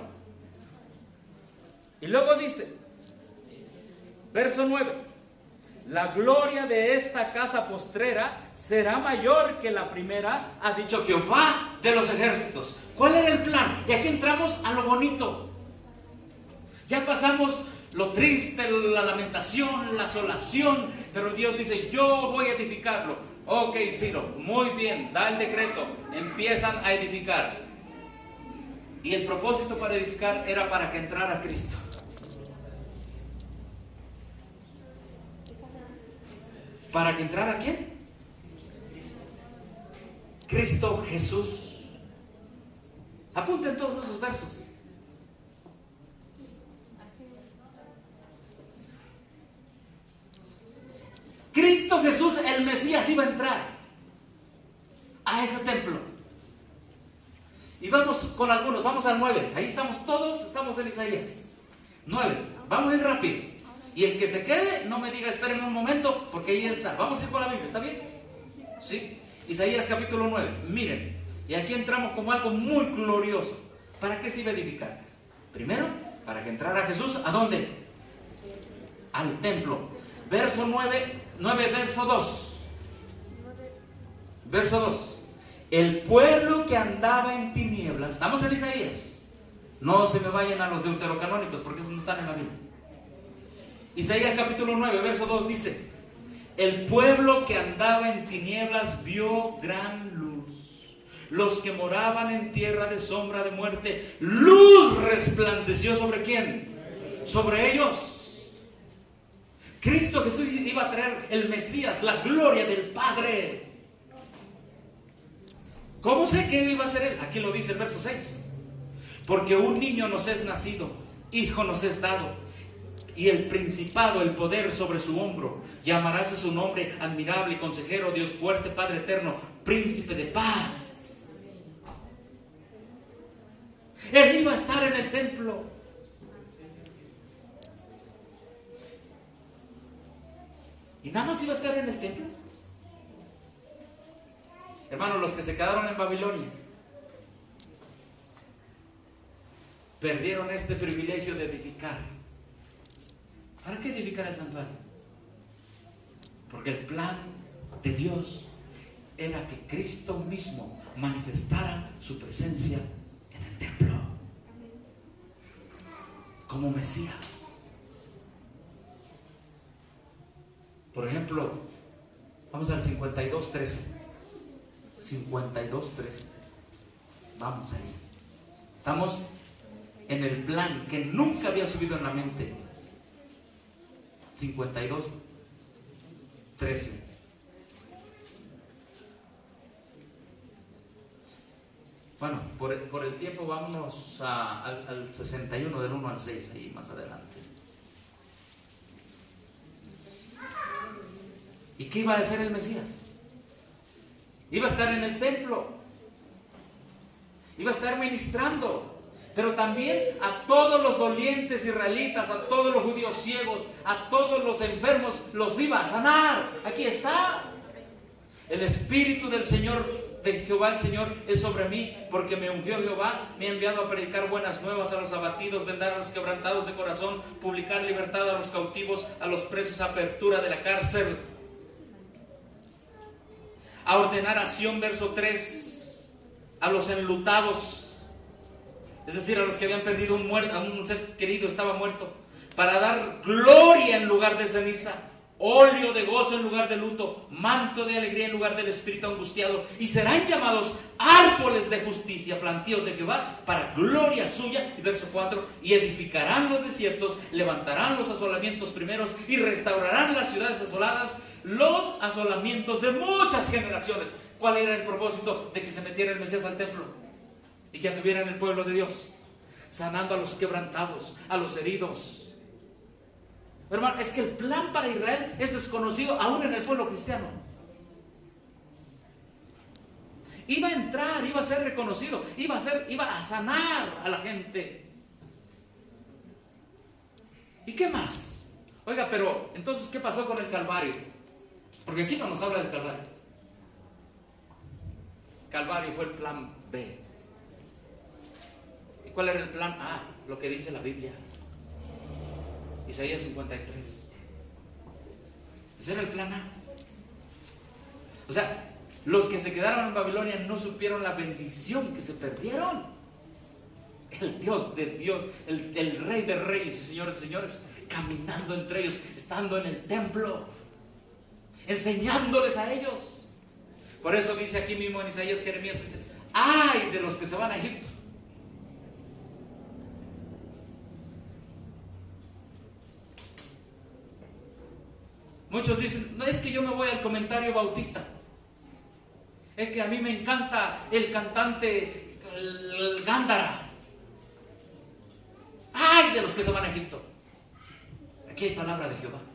Y luego dice, verso nueve: la gloria de esta casa postrera será mayor que la primera, ha dicho Jehová de los ejércitos. ¿Cuál era el plan? Y aquí entramos a lo bonito. Ya pasamos lo triste, la lamentación, la asolación, pero Dios dice, yo voy a edificarlo. Ok, Ciro, muy bien, da el decreto, empiezan a edificar. Y el propósito para edificar era para que entrara Cristo. ¿Para que entrara quién? Cristo Jesús. Apunten todos esos versos. Cristo Jesús, el Mesías, iba a entrar a ese templo. Y vamos con algunos, vamos al nueve. Ahí estamos todos, estamos en Isaías nueve. Vamos a ir rápido. Y el que se quede, no me diga, esperen un momento, porque ahí está. Vamos a ir con la Biblia, ¿está bien? Sí. Isaías capítulo nueve. Miren, y aquí entramos como algo muy glorioso. ¿Para qué se iba a edificar? Primero, para que entrara Jesús, ¿a dónde? Al templo. Verso nueve, nueve, verso dos. Verso dos. El pueblo que andaba en tinieblas. Estamos en Isaías. No se me vayan a los deuterocanónicos, porque esos no están en la Biblia. Isaías capítulo nueve, verso dos dice: el pueblo que andaba en tinieblas vio gran luz. Los que moraban en tierra de sombra de muerte, luz resplandeció. ¿Sobre quién? Sobre ellos. Cristo Jesús iba a traer el Mesías, la gloria del Padre. ¿Cómo sé que iba a ser él? Aquí lo dice el verso seis. Porque un niño nos es nacido, hijo nos es dado, y el principado, el poder sobre su hombro. Llamarás a su nombre admirable, consejero, Dios fuerte, Padre eterno, príncipe de paz. Él iba a estar en el templo. ¿Y nada más iba a estar en el templo? Hermanos, los que se quedaron en Babilonia perdieron este privilegio de edificar. ¿Para qué edificar el santuario? Porque el plan de Dios era que Cristo mismo manifestara su presencia en el templo como Mesías. Por ejemplo, vamos al cincuenta y dos trece. cincuenta y dos trece. Vamos ahí. Estamos en el plan que nunca había subido en la mente. cincuenta y dos trece. Bueno, por el, por el tiempo vámonos a, al, al sesenta y uno, del uno al seis, ahí más adelante. ¿Y qué iba a hacer el Mesías? Iba a estar en el templo, iba a estar ministrando, Pero también a todos los dolientes israelitas, a todos los judíos ciegos, a todos los enfermos, los iba a sanar. Aquí está. El Espíritu del Señor, de Jehová el Señor, es sobre mí, porque me ungió Jehová, me ha enviado a predicar buenas nuevas a los abatidos, vendar a los quebrantados de corazón, publicar libertad a los cautivos, a los presos, apertura de la cárcel, a ordenar acción, verso tres, a los enlutados, es decir, a los que habían perdido un, muerto, a un ser querido, estaba muerto, para dar gloria en lugar de ceniza, óleo de gozo en lugar de luto, manto de alegría en lugar del espíritu angustiado, y serán llamados árboles de justicia, plantíos de Jehová, para gloria suya. Y verso cuatro, y edificarán los desiertos, levantarán los asolamientos primeros, y restaurarán las ciudades asoladas, los asolamientos de muchas generaciones. ¿Cuál era el propósito de que se metiera el Mesías al templo? Y que anduvieran el pueblo de Dios, sanando a los quebrantados, a los heridos. Hermano, es que el plan para Israel es desconocido aún en el pueblo cristiano. Iba a entrar, iba a ser reconocido, iba a ser, iba a sanar a la gente. ¿Y qué más? Oiga, pero entonces, ¿qué pasó con el Calvario? Porque aquí no nos habla del Calvario. Calvario fue el plan B. ¿Y cuál era el plan A? Lo que dice la Biblia. Isaías cincuenta y tres. Ese era el plan A. O sea, los que se quedaron en Babilonia no supieron la bendición que se perdieron. El Dios de Dios, el, el Rey de Reyes y Señores de Señores, caminando entre ellos, estando en el templo, enseñándoles a ellos. Por eso dice aquí mismo en Isaías, Jeremías, dice: ¡ay de los que se van a Egipto! Muchos dicen: no, es que yo me voy al comentario bautista, es que a mí me encanta el cantante el, el Gándara. ¡Ay de los que se van a Egipto! Aquí hay palabra de Jehová.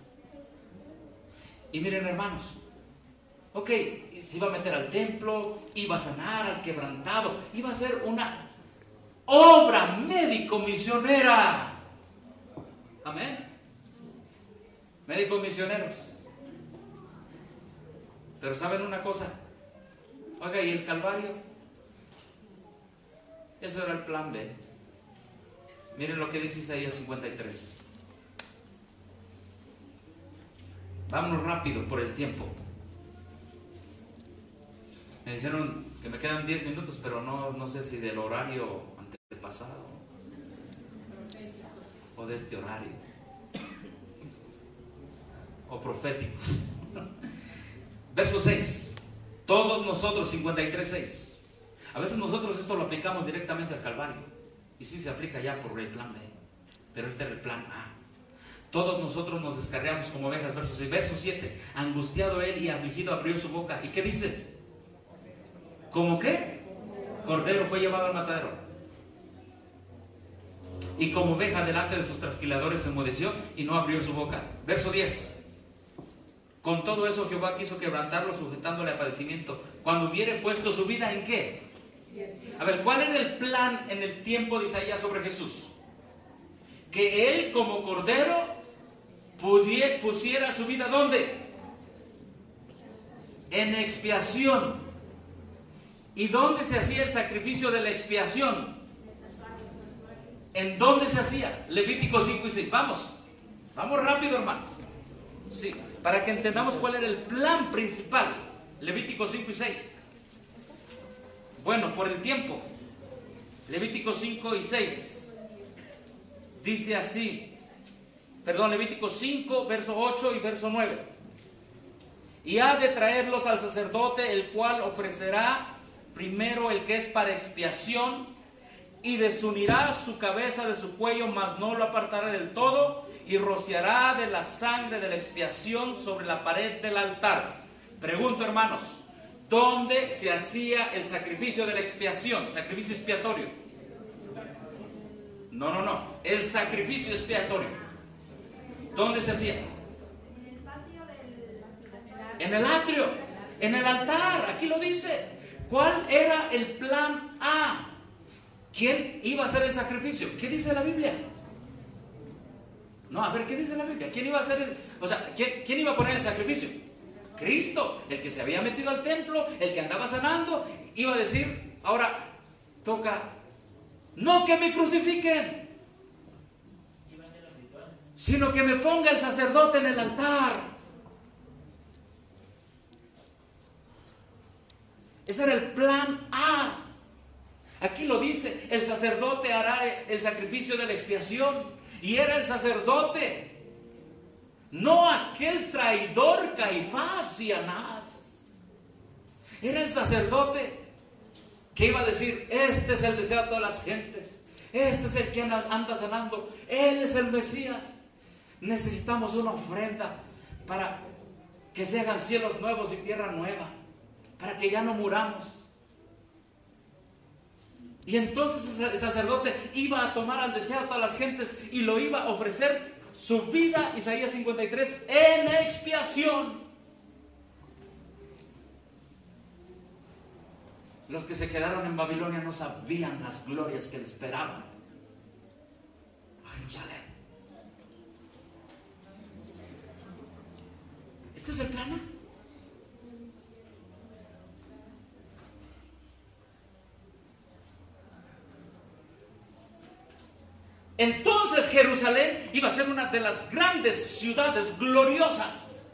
Y miren, hermanos, ok, se iba a meter al templo, iba a sanar al quebrantado, iba a hacer una obra médico-misionera. Amén. Médicos misioneros. Pero ¿saben una cosa? Oiga, ¿y el Calvario? Eso era el plan B. Miren lo que dice Isaías cincuenta y tres. Vámonos rápido por el tiempo. Me dijeron que me quedan diez minutos, pero no, no sé si del horario antepasado o de este horario, o proféticos. Verso seis. Todos nosotros, cincuenta y tres, seis. A veces nosotros esto lo aplicamos directamente al Calvario, y sí se aplica ya por el plan B, pero este era el plan A. Todos nosotros nos descarriamos como ovejas, verso seis. Verso siete. Angustiado él y afligido abrió su boca. ¿Y qué dice? ¿Cómo qué? Cordero fue llevado al matadero, y como oveja delante de sus trasquiladores se enmudeció y no abrió su boca. Verso diez. Con todo eso Jehová quiso quebrantarlo, sujetándole a padecimiento, cuando hubiere puesto su vida ¿en qué? A ver, ¿cuál era el plan en el tiempo de Isaías sobre Jesús? Que él como cordero pudiera, pusiera su vida ¿dónde? En expiación. ¿Y dónde se hacía el sacrificio de la expiación? ¿En dónde se hacía? Levítico cinco y seis. Vamos, vamos rápido, hermanos. Sí, para que entendamos cuál era el plan principal. Levítico cinco y seis. Bueno, por el tiempo, Levítico cinco y seis dice así, perdón, Levítico cinco, verso ocho y verso nueve. Y ha de traerlos al sacerdote, el cual ofrecerá primero el que es para expiación, y desunirá su cabeza de su cuello, mas no lo apartará del todo, y rociará de la sangre de la expiación sobre la pared del altar. Pregunto, hermanos, ¿dónde se hacía el sacrificio de la expiación? Sacrificio expiatorio. No, no, no. El sacrificio expiatorio, ¿dónde se hacía? En el atrio, en el altar. Aquí lo dice. ¿Cuál era el plan A? ¿quién iba a hacer el sacrificio? ¿Qué dice la Biblia? No, a ver, ¿qué dice la Biblia? ¿Quién iba a hacer el, o sea, ¿quién, quién iba a poner el sacrificio? Cristo, el que se había metido al templo, el que andaba sanando, iba a decir, ahora toca, no que me crucifiquen, sino que me ponga el sacerdote en el altar. Ese era el plan A. Aquí lo dice, el sacerdote hará el sacrificio de la expiación. Y era el sacerdote, no aquel traidor Caifás y Anás. Era el sacerdote que iba a decir, este es el deseo de todas las gentes, este es el que anda sanando, él es el Mesías. Necesitamos una ofrenda para que se hagan cielos nuevos y tierra nueva, para que ya no muramos. Y entonces el sacerdote iba a tomar al deseo a todas las gentes y lo iba a ofrecer su vida, Isaías cincuenta y tres, en expiación. Los que se quedaron en Babilonia no sabían las glorias que le esperaban a Jerusalén. ¿Este es el plan? Entonces Jerusalén iba a ser una de las grandes ciudades gloriosas.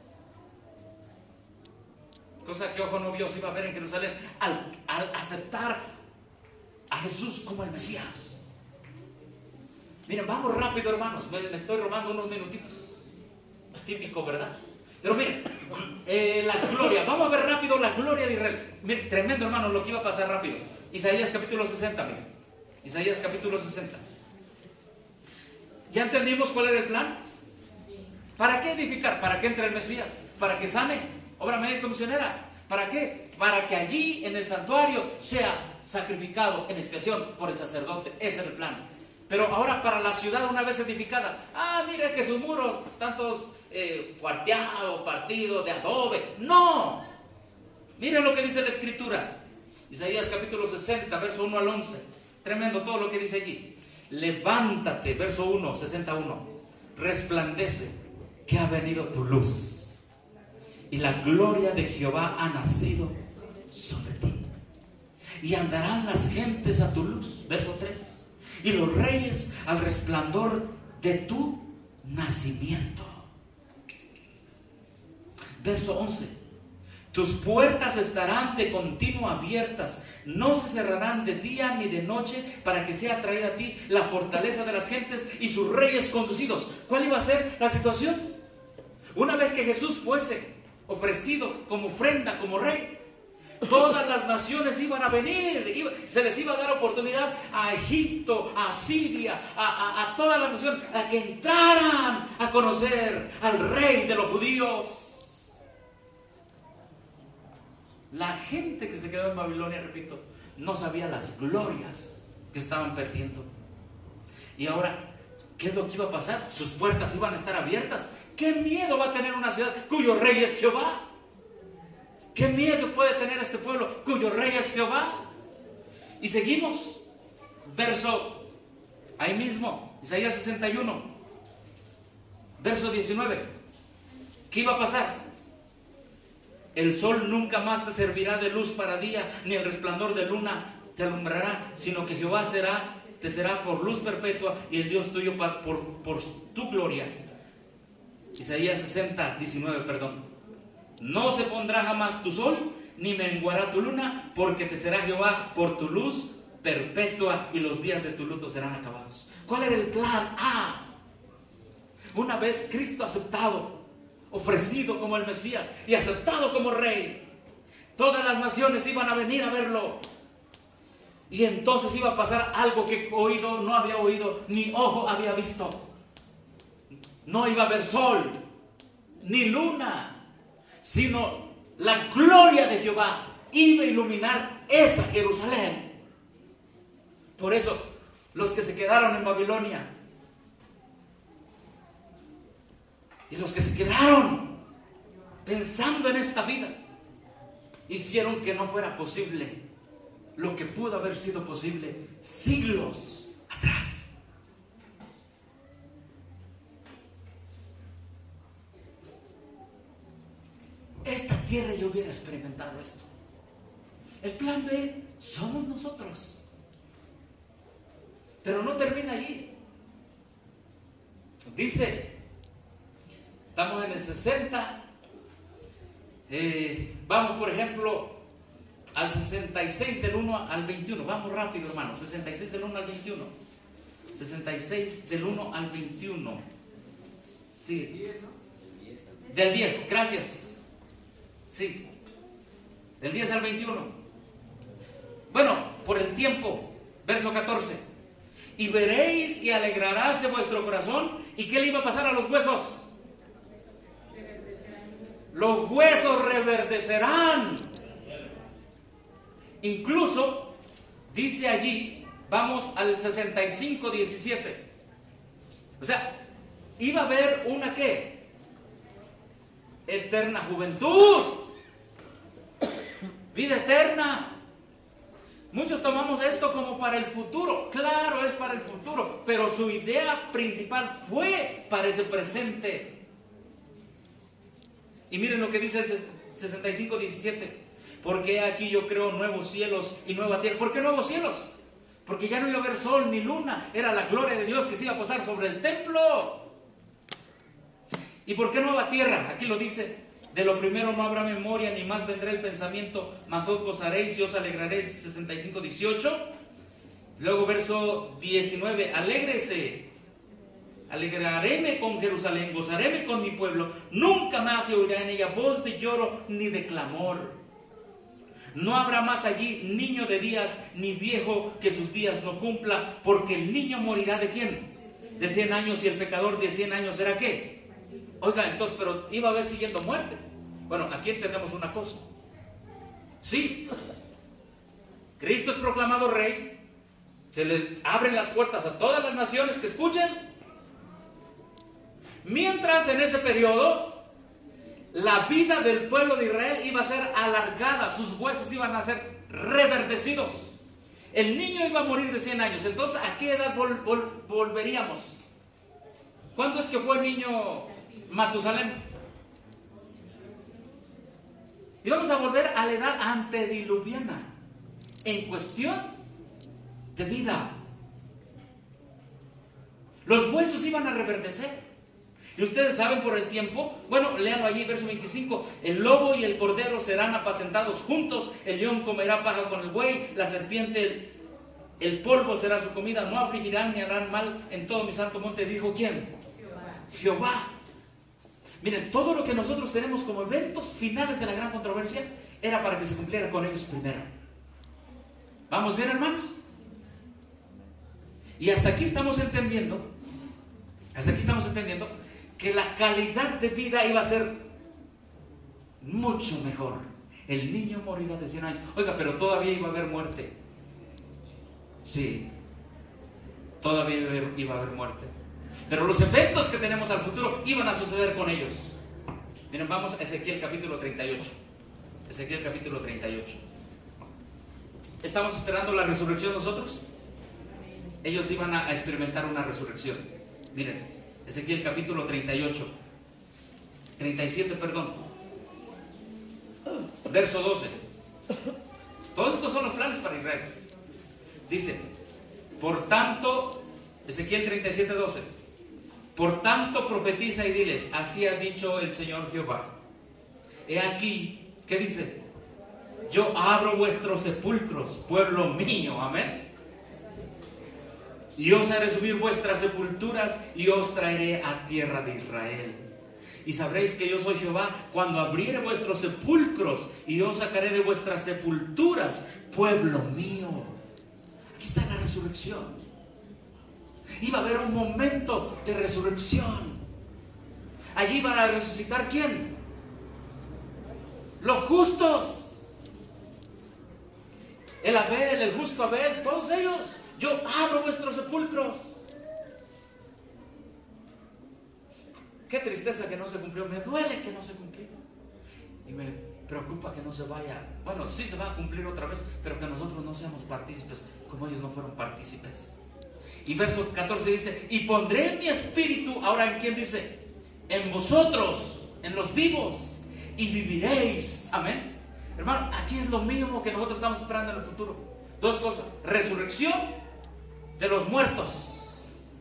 Cosa que ojo no vio se iba a ver en Jerusalén al, al aceptar a Jesús como el Mesías. Miren, vamos rápido, hermanos. Me, me estoy robando unos minutitos. Típico, ¿verdad? Pero miren, eh, la gloria. Vamos a ver rápido la gloria de Israel. Miren, tremendo, hermanos, lo que iba a pasar rápido. Isaías capítulo sesenta, miren. Isaías capítulo sesenta. ¿Ya entendimos cuál era el plan? ¿Para qué edificar? ¿Para qué entre el Mesías? ¿Para que sane? Obra médica misionera. ¿Para qué? Para que allí en el santuario sea sacrificado en expiación por el sacerdote. Ese era el plan. Pero ahora para la ciudad una vez edificada, ah, mire que sus muros, tantos eh, cuarteados, partidos de adobe. ¡No! Miren lo que dice la Escritura. Isaías capítulo sesenta, verso uno al once. Tremendo todo lo que dice allí. Levántate, verso uno, sesenta y uno. Resplandece, que ha venido tu luz, y la gloria de Jehová ha nacido sobre ti. Y andarán las gentes a tu luz, verso tres, y los reyes al resplandor de tu nacimiento. Verso once. Tus puertas estarán de continuo abiertas, no se cerrarán de día ni de noche, para que sea traída a ti la fortaleza de las gentes y sus reyes conducidos. ¿Cuál iba a ser la situación? Una vez que Jesús fuese ofrecido como ofrenda, como rey, todas las naciones iban a venir, iba, se les iba a dar oportunidad a Egipto, a Siria, a, a, a toda la nación, a que entraran a conocer al rey de los judíos. La gente que se quedó en Babilonia, repito, no sabía las glorias que estaban perdiendo. Y ahora, ¿qué es lo que iba a pasar? Sus puertas iban a estar abiertas. ¿Qué miedo va a tener una ciudad cuyo rey es Jehová? ¿Qué miedo puede tener este pueblo cuyo rey es Jehová? Y seguimos, verso, ahí mismo, Isaías sesenta y uno, verso diecinueve. ¿Qué iba a pasar? El sol nunca más te servirá de luz para día, ni el resplandor de luna te alumbrará, sino que Jehová será, te será por luz perpetua y el Dios tuyo por, por, por tu gloria. Isaías sesenta, diecinueve, perdón. No se pondrá jamás tu sol, ni menguará tu luna, porque te será Jehová por tu luz perpetua y los días de tu luto serán acabados. ¿Cuál era el plan A? Una vez Cristo aceptado, ofrecido como el Mesías y aceptado como rey, todas las naciones iban a venir a verlo. Y entonces iba a pasar algo que oído no había oído, ni ojo había visto. No iba a haber sol, ni luna, sino la gloria de Jehová iba a iluminar esa Jerusalén. Por eso, los que se quedaron en Babilonia y los que se quedaron pensando en esta vida, hicieron que no fuera posible lo que pudo haber sido posible siglos atrás. Esta tierra ya hubiera experimentado esto. El plan B somos nosotros. Pero no termina allí. Dice, estamos en el sesenta, eh, vamos por ejemplo al sesenta y seis del uno al veintiuno, vamos rápido hermano, sesenta y seis del uno al veintiuno, sesenta y seis del uno al veintiuno, sí, del diez, gracias, sí, del diez al veintiuno, bueno, por el tiempo, verso catorce, y veréis y alegraráse vuestro corazón. ¿Y qué le iba a pasar a los huesos? Los huesos reverdecerán. Incluso dice allí, vamos al sesenta y cinco diecisiete. O sea, iba a haber una ¿qué? Eterna juventud, vida eterna. Muchos tomamos esto como para el futuro. Claro, es para el futuro, pero su idea principal fue para ese presente. Y miren lo que dice el sesenta y cinco diecisiete. Porque aquí yo creo nuevos cielos y nueva tierra. ¿Por qué nuevos cielos? Porque ya no iba a haber sol ni luna. Era la gloria de Dios que se iba a posar sobre el templo. ¿Y por qué nueva tierra? Aquí lo dice. De lo primero no habrá memoria, ni más vendrá el pensamiento, mas os gozaréis y os alegraréis. Sesenta y cinco dieciocho. Luego verso diecinueve. Alégrese, alegraréme con Jerusalén, gozaréme con mi pueblo. Nunca más se oirá en ella voz de lloro ni de clamor. No habrá más allí niño de días, ni viejo que sus días no cumpla, porque el niño morirá ¿de quién? De cien años, y el pecador de cien años ¿será qué? Oiga, entonces, pero iba a haber siguiendo muerte. Bueno, aquí entendemos una cosa. Sí, Cristo es proclamado rey, se le abren las puertas a todas las naciones que escuchen. Mientras en ese periodo, la vida del pueblo de Israel iba a ser alargada, sus huesos iban a ser reverdecidos. El niño iba a morir de cien años. Entonces, ¿a qué edad vol- vol- volveríamos? ¿Cuánto es que fue el niño Matusalén? Y vamos a volver a la edad antediluviana en cuestión de vida. Los huesos iban a reverdecer. Y ustedes saben por el tiempo, bueno, léanlo allí, verso veinticinco, el lobo y el cordero serán apacentados juntos, el león comerá paja con el buey, la serpiente, el, el polvo será su comida, no afligirán ni harán mal en todo mi santo monte, dijo ¿quién? Jehová. Jehová. Miren, todo lo que nosotros tenemos como eventos finales de la gran controversia era para que se cumpliera con ellos primero. ¿Vamos bien, hermanos? Y hasta aquí estamos entendiendo, hasta aquí estamos entendiendo que la calidad de vida iba a ser mucho mejor. El niño morirá de cien años. Oiga, pero todavía iba a haber muerte. Sí, todavía iba a haber, iba a haber muerte. Pero los eventos que tenemos al futuro iban a suceder con ellos. Miren, vamos a Ezequiel capítulo treinta y ocho. Ezequiel capítulo treinta y ocho. ¿Estamos esperando la resurrección nosotros? Ellos iban a experimentar una resurrección. Miren, Ezequiel capítulo treinta y ocho, treinta y siete, perdón, verso doce. Todos estos son los planes para Israel. Dice, por tanto, Ezequiel treinta y siete, doce, por tanto profetiza y diles, así ha dicho el Señor Jehová. He aquí, ¿qué dice? Yo abro vuestros sepulcros, pueblo mío, amén. Y os haré subir vuestras sepulturas y os traeré a tierra de Israel. Y sabréis que yo soy Jehová cuando abriere vuestros sepulcros y os sacaré de vuestras sepulturas, pueblo mío. Aquí está la resurrección. Iba a haber un momento de resurrección. Allí van a resucitar ¿quién? Los justos. El Abel, el justo Abel, todos ellos. Yo abro vuestros sepulcros. Qué tristeza que no se cumplió. Me duele que no se cumplió. Y me preocupa que no se vaya, bueno, sí se va a cumplir otra vez, pero que nosotros no seamos partícipes como ellos no fueron partícipes. Y verso catorce dice, y pondré mi espíritu, ahora ¿en quién dice? En vosotros, en los vivos, y viviréis. Amén. Hermano, aquí es lo mismo que nosotros estamos esperando en el futuro. Dos cosas: resurrección de los muertos,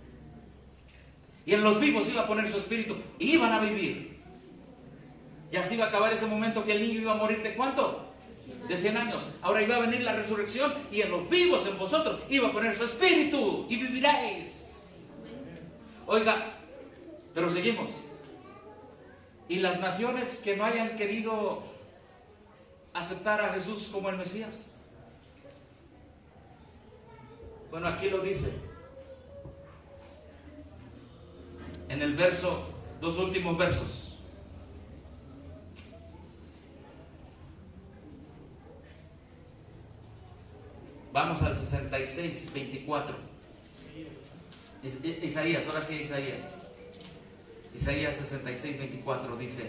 y en los vivos iba a poner su espíritu, y iban a vivir. Y así iba a acabar ese momento que el niño iba a morir de ¿cuánto? De cien años. Ahora iba a venir la resurrección, y en los vivos, en vosotros, iba a poner su espíritu, y viviréis. Oiga, pero seguimos. Y las naciones que no hayan querido aceptar a Jesús como el Mesías. Bueno, aquí lo dice en el verso, dos últimos versos. Vamos al sesenta y seis, veinticuatro. Isaías, ahora sí Isaías. Isaías sesenta y seis, veinticuatro dice: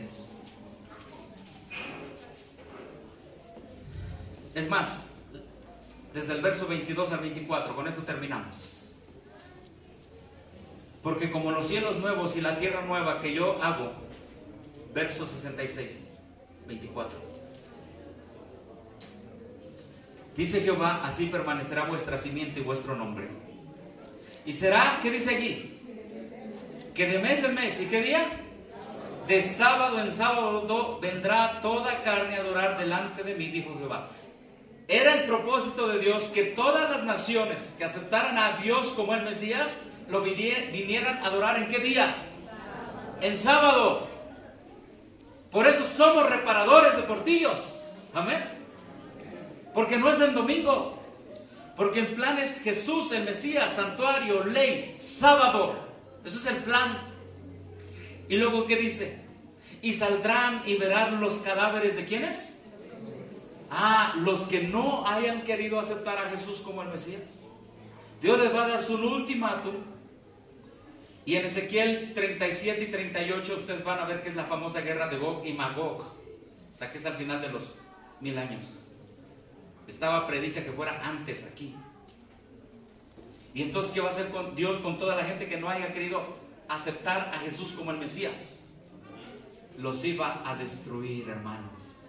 es más, desde el verso veintidós al veinticuatro, con esto terminamos. Porque como los cielos nuevos y la tierra nueva que yo hago, verso sesenta y seis, veinticuatro. Dice Jehová, así permanecerá vuestra simiente y vuestro nombre. Y será, ¿qué dice allí? Que de mes en mes, ¿y qué día? De sábado en sábado vendrá toda carne a adorar delante de mí, dijo Jehová. Era el propósito de Dios que todas las naciones que aceptaran a Dios como el Mesías, lo vinieran a adorar ¿en qué día? En sábado. Por eso somos reparadores de portillos. Amén. Porque no es en domingo. Porque el plan es Jesús, el Mesías, santuario, ley, sábado. Eso es el plan. Y luego, ¿qué dice? Y saldrán y verán los cadáveres de ¿quiénes? Ah, los que no hayan querido aceptar a Jesús como el Mesías. Dios les va a dar su ultimátum. Y en Ezequiel treinta y siete y treinta y ocho ustedes van a ver que es la famosa guerra de Gog y Magog, o sea, que es al final de los mil años. Estaba predicha que fuera antes aquí. Y entonces, ¿qué va a hacer con Dios con toda la gente que no haya querido aceptar a Jesús como el Mesías? Los iba a destruir, hermanos.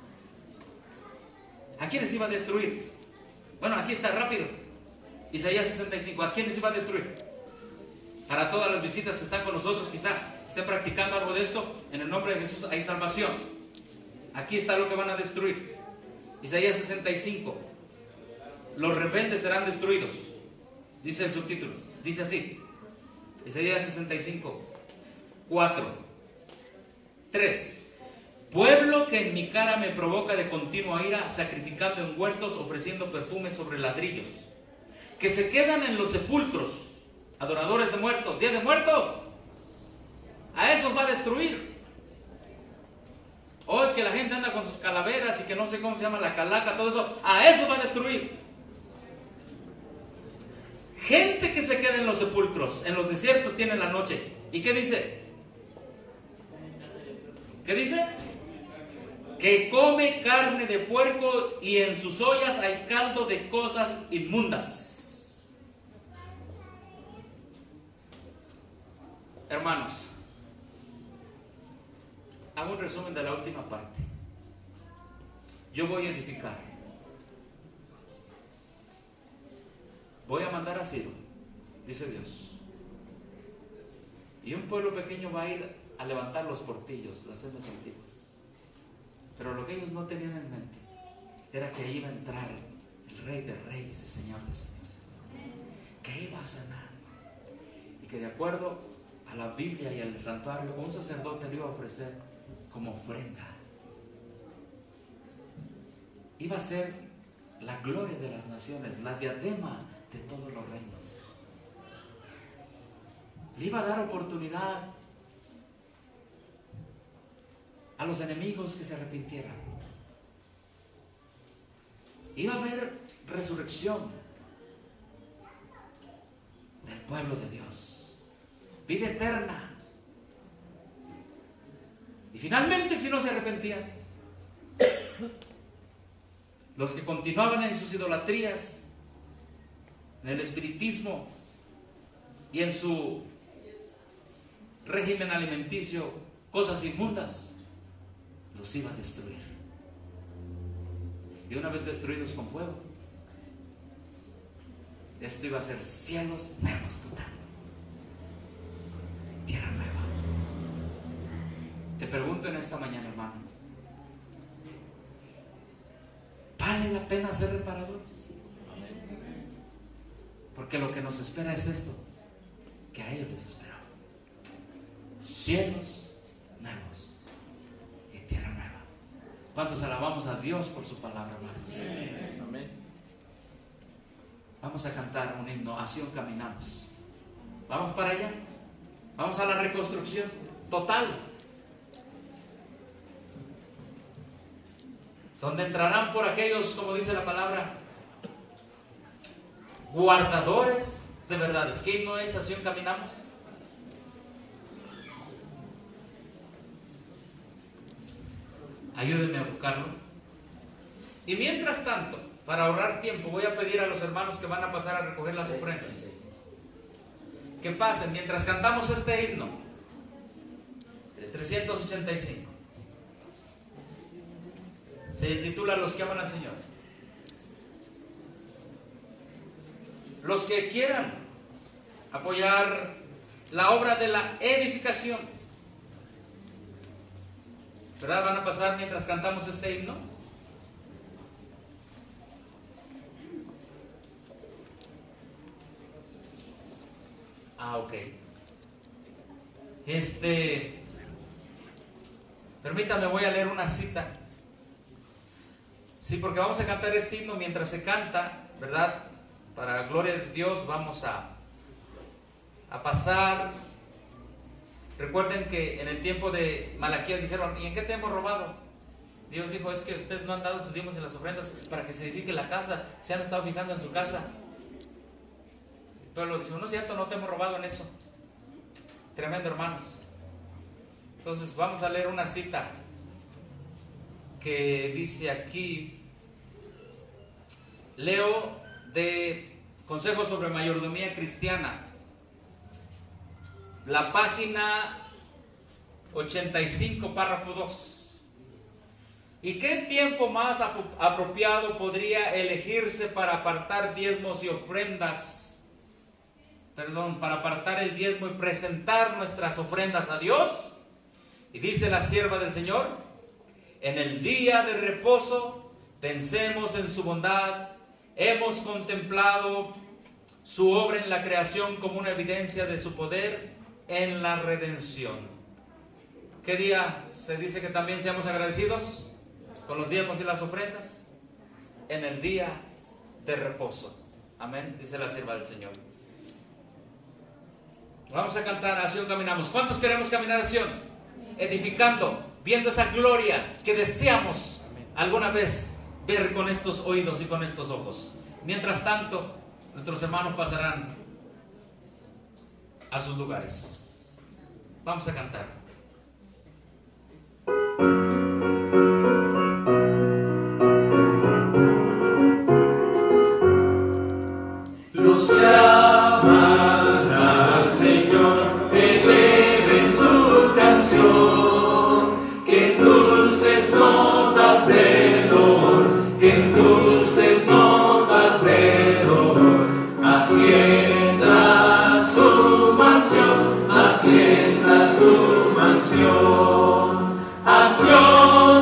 ¿A quiénes iba a destruir? Bueno, aquí está rápido. Isaías sesenta y cinco. ¿A quiénes iba a destruir? Para todas las visitas que están con nosotros, quizá estén practicando algo de esto, en el nombre de Jesús hay salvación. Aquí está lo que van a destruir. Isaías sesenta y cinco. Los rebeldes serán destruidos. Dice el subtítulo. Dice así. Isaías sesenta y cinco. cuatro. tres. Pueblo que en mi cara me provoca de continua ira, sacrificando en huertos, ofreciendo perfumes sobre ladrillos. Que se quedan en los sepulcros. Adoradores de muertos. Día de muertos. A esos va a destruir. Hoy que la gente anda con sus calaveras y que no sé cómo se llama la calaca, todo eso, a eso va a destruir. Gente que se queda en los sepulcros, en los desiertos tiene la noche. ¿Y qué dice? ¿Qué dice? Que come carne de puerco y en sus ollas hay caldo de cosas inmundas. Hermanos, hago un resumen de la última parte. Yo voy a edificar. Voy a mandar a Ciro, dice Dios. Y un pueblo pequeño va a ir a levantar los portillos, las sendas antiguas. Pero lo que ellos no tenían en mente era que iba a entrar el Rey de Reyes, el Señor de Señores. Que iba a sanar. Y que de acuerdo a la Biblia y al santuario, un sacerdote le iba a ofrecer como ofrenda. Iba a ser la gloria de las naciones, la diadema de todos los reinos. Le iba a dar oportunidad a los enemigos que se arrepintieran. Iba a haber resurrección del pueblo de Dios, vida eterna. Y finalmente, si no se arrepentían, Los que continuaban en sus idolatrías, en el espiritismo y en su régimen alimenticio, cosas inmundas, los iba a destruir. Y una vez destruidos con fuego, esto iba a ser cielos nuevos total, tierra nueva. Te pregunto en esta mañana, hermano, ¿vale la pena ser reparadores? Porque lo que nos espera es esto que a ellos les esperaba: cielos nuevos y tierra nueva. ¿Cuántos alabamos a Dios por su palabra, hermanos? Amén. Vamos a cantar un himno, a Sion caminamos. Vamos para allá. Vamos a la reconstrucción total, donde entrarán por aquellos, como dice la palabra, guardadores de verdades. ¿Qué himno es? ¿A Sion caminamos? Ayúdenme a buscarlo. Y mientras tanto, para ahorrar tiempo, voy a pedir a los hermanos que van a pasar a recoger las ofrendas que pasen mientras cantamos este himno trescientos ochenta y cinco. Se titula Los que aman al Señor. Los que quieran apoyar la obra de la edificación, ¿verdad? Van a pasar mientras cantamos este himno. Ah, ok. Este, permítame, voy a leer una cita. Sí, porque vamos a cantar este himno mientras se canta, ¿verdad? Para la gloria de Dios vamos a, a pasar. Recuerden que en el tiempo de Malaquías dijeron: ¿y en qué te hemos robado? Dios dijo: es que ustedes no han dado sus diezmos en las ofrendas para que se edifique la casa, se han estado fijando en su casa. El pueblo dice: no es cierto, no te hemos robado en eso. Tremendo, hermanos. Entonces vamos a leer una cita que dice aquí, leo de Consejos sobre Mayordomía Cristiana, la página ochenta y cinco, párrafo dos. ¿Y qué tiempo más apropiado podría elegirse para apartar diezmos y ofrendas? Perdón, para apartar el diezmo y presentar nuestras ofrendas a Dios. Y dice la sierva del Señor: en el día de reposo pensemos en su bondad. Hemos contemplado su obra en la creación como una evidencia de su poder en la redención. ¿Qué día se dice que también seamos agradecidos? Con los diezmos y las ofrendas. En el día de reposo. Amén, dice la sierva del Señor. Vamos a cantar a Sion caminamos. ¿Cuántos queremos caminar a Sion? Edificando, viendo esa gloria que deseamos alguna vez ver con estos oídos y con estos ojos. Mientras tanto, nuestros hermanos pasarán a sus lugares. Vamos a cantar. Los que aman al Señor eleven su canción, que en dulces notas de dolor, que en dulces notas de dolor, ascienda su mansión, ascienda su mansión, a Sion.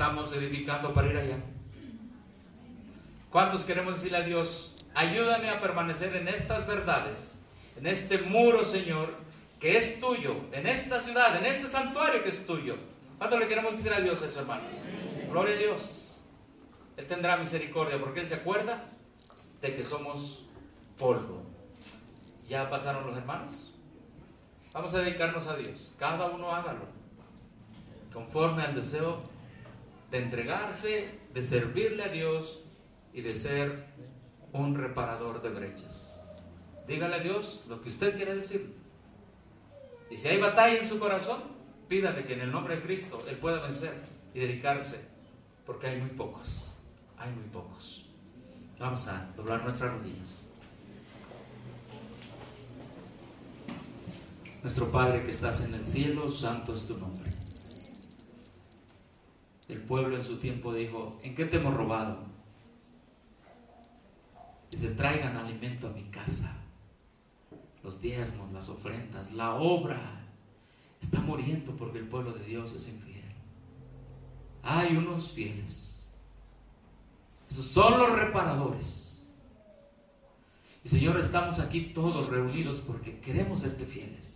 estamos edificando para ir allá? ¿Cuántos queremos decirle a Dios, ayúdame a permanecer en estas verdades, en este muro, Señor, que es tuyo, en esta ciudad, en este santuario que es tuyo? ¿Cuántos le queremos decir a Dios eso, hermanos? Gloria a Dios. Él tendrá misericordia porque Él se acuerda de que somos polvo. ¿Ya pasaron los hermanos? Vamos a dedicarnos a Dios. Cada uno hágalo conforme al deseo de entregarse, de servirle a Dios y de ser un reparador de brechas. Dígale a Dios lo que usted quiere decir. Y si hay batalla en su corazón, pídale que en el nombre de Cristo Él pueda vencer y dedicarse, porque hay muy pocos, hay muy pocos. Vamos a doblar nuestras rodillas. Nuestro Padre que estás en el cielo, santo es tu nombre. El pueblo en su tiempo dijo, ¿en qué te hemos robado? Dice, traigan alimento a mi casa. Los diezmos, las ofrendas, la obra está muriendo porque el pueblo de Dios es infiel. Hay unos fieles. Esos son los reparadores. Y Señor, estamos aquí todos reunidos porque queremos serte fieles.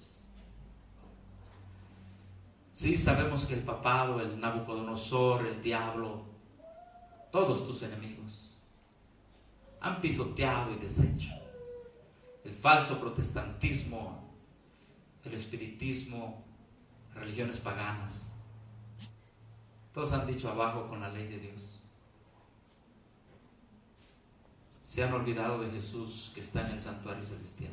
Sí, sabemos que el papado, el Nabucodonosor, el diablo, todos tus enemigos han pisoteado y deshecho el falso protestantismo, el espiritismo, religiones paganas. Todos han dicho abajo con la ley de Dios. Se han olvidado de Jesús que está en el santuario celestial.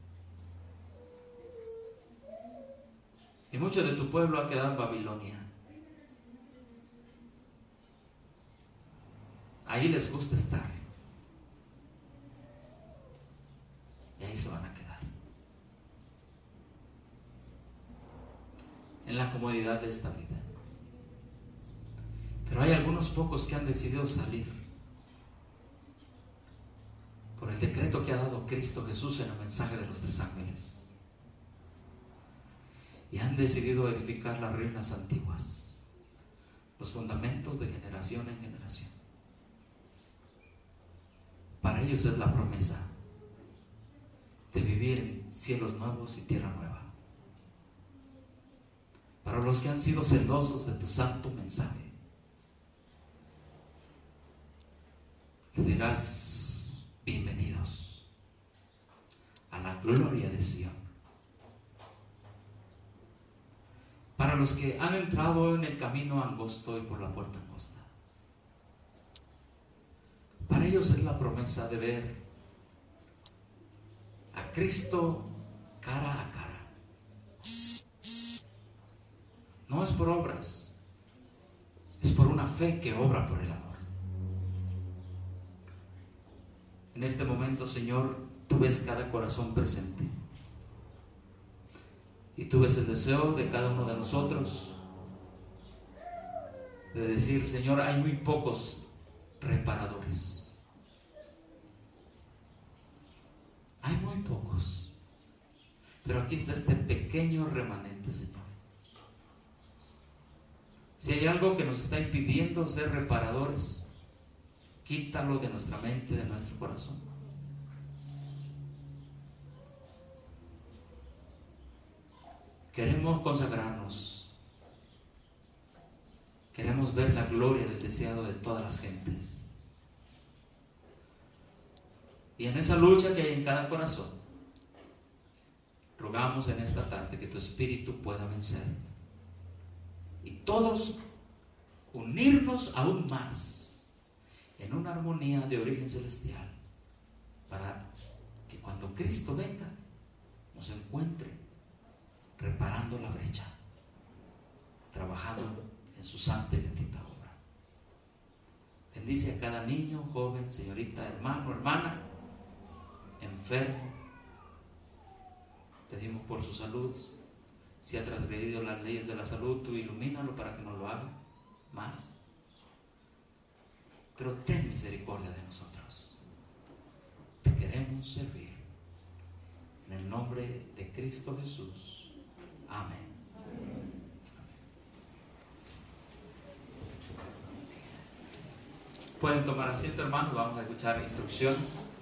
Y mucho de tu pueblo ha quedado en Babilonia. Ahí les gusta estar. Y ahí se van a quedar. En la comodidad de esta vida. Pero hay algunos pocos que han decidido salir por el decreto que ha dado Cristo Jesús en el mensaje de los tres ángeles. Y han decidido edificar las ruinas antiguas, los fundamentos de generación en generación. Para ellos es la promesa de vivir en cielos nuevos y tierra nueva. Para los que han sido celosos de tu santo mensaje, les dirás, bienvenidos a la gloria de Sion. Para los que han entrado en el camino angosto y por la puerta angosta, para ellos es la promesa de ver a Cristo cara a cara. No es por obras, es por una fe que obra por el amor. En este momento, Señor, tú ves cada corazón presente. Y tú ves el deseo de cada uno de nosotros de decir, Señor, hay muy pocos reparadores. Hay muy pocos. Pero aquí está este pequeño remanente, Señor. Si hay algo que nos está impidiendo ser reparadores, quítalo de nuestra mente, de nuestro corazón. Queremos consagrarnos. Queremos ver la gloria del deseado de todas las gentes. Y en esa lucha que hay en cada corazón, rogamos en esta tarde que tu Espíritu pueda vencer. Y todos unirnos aún más en una armonía de origen celestial, para que cuando Cristo venga nos encuentre reparando la brecha, trabajando en su santa y bendita obra. Bendice a cada niño, joven, señorita, hermano, hermana, enfermo. Pedimos por su salud. Si ha transgredido las leyes de la salud, tú ilumínalo para que no lo haga más. Pero ten misericordia de nosotros. Te queremos servir. En el nombre de Cristo Jesús. Amén. Pueden tomar asiento, hermanos, vamos a escuchar instrucciones.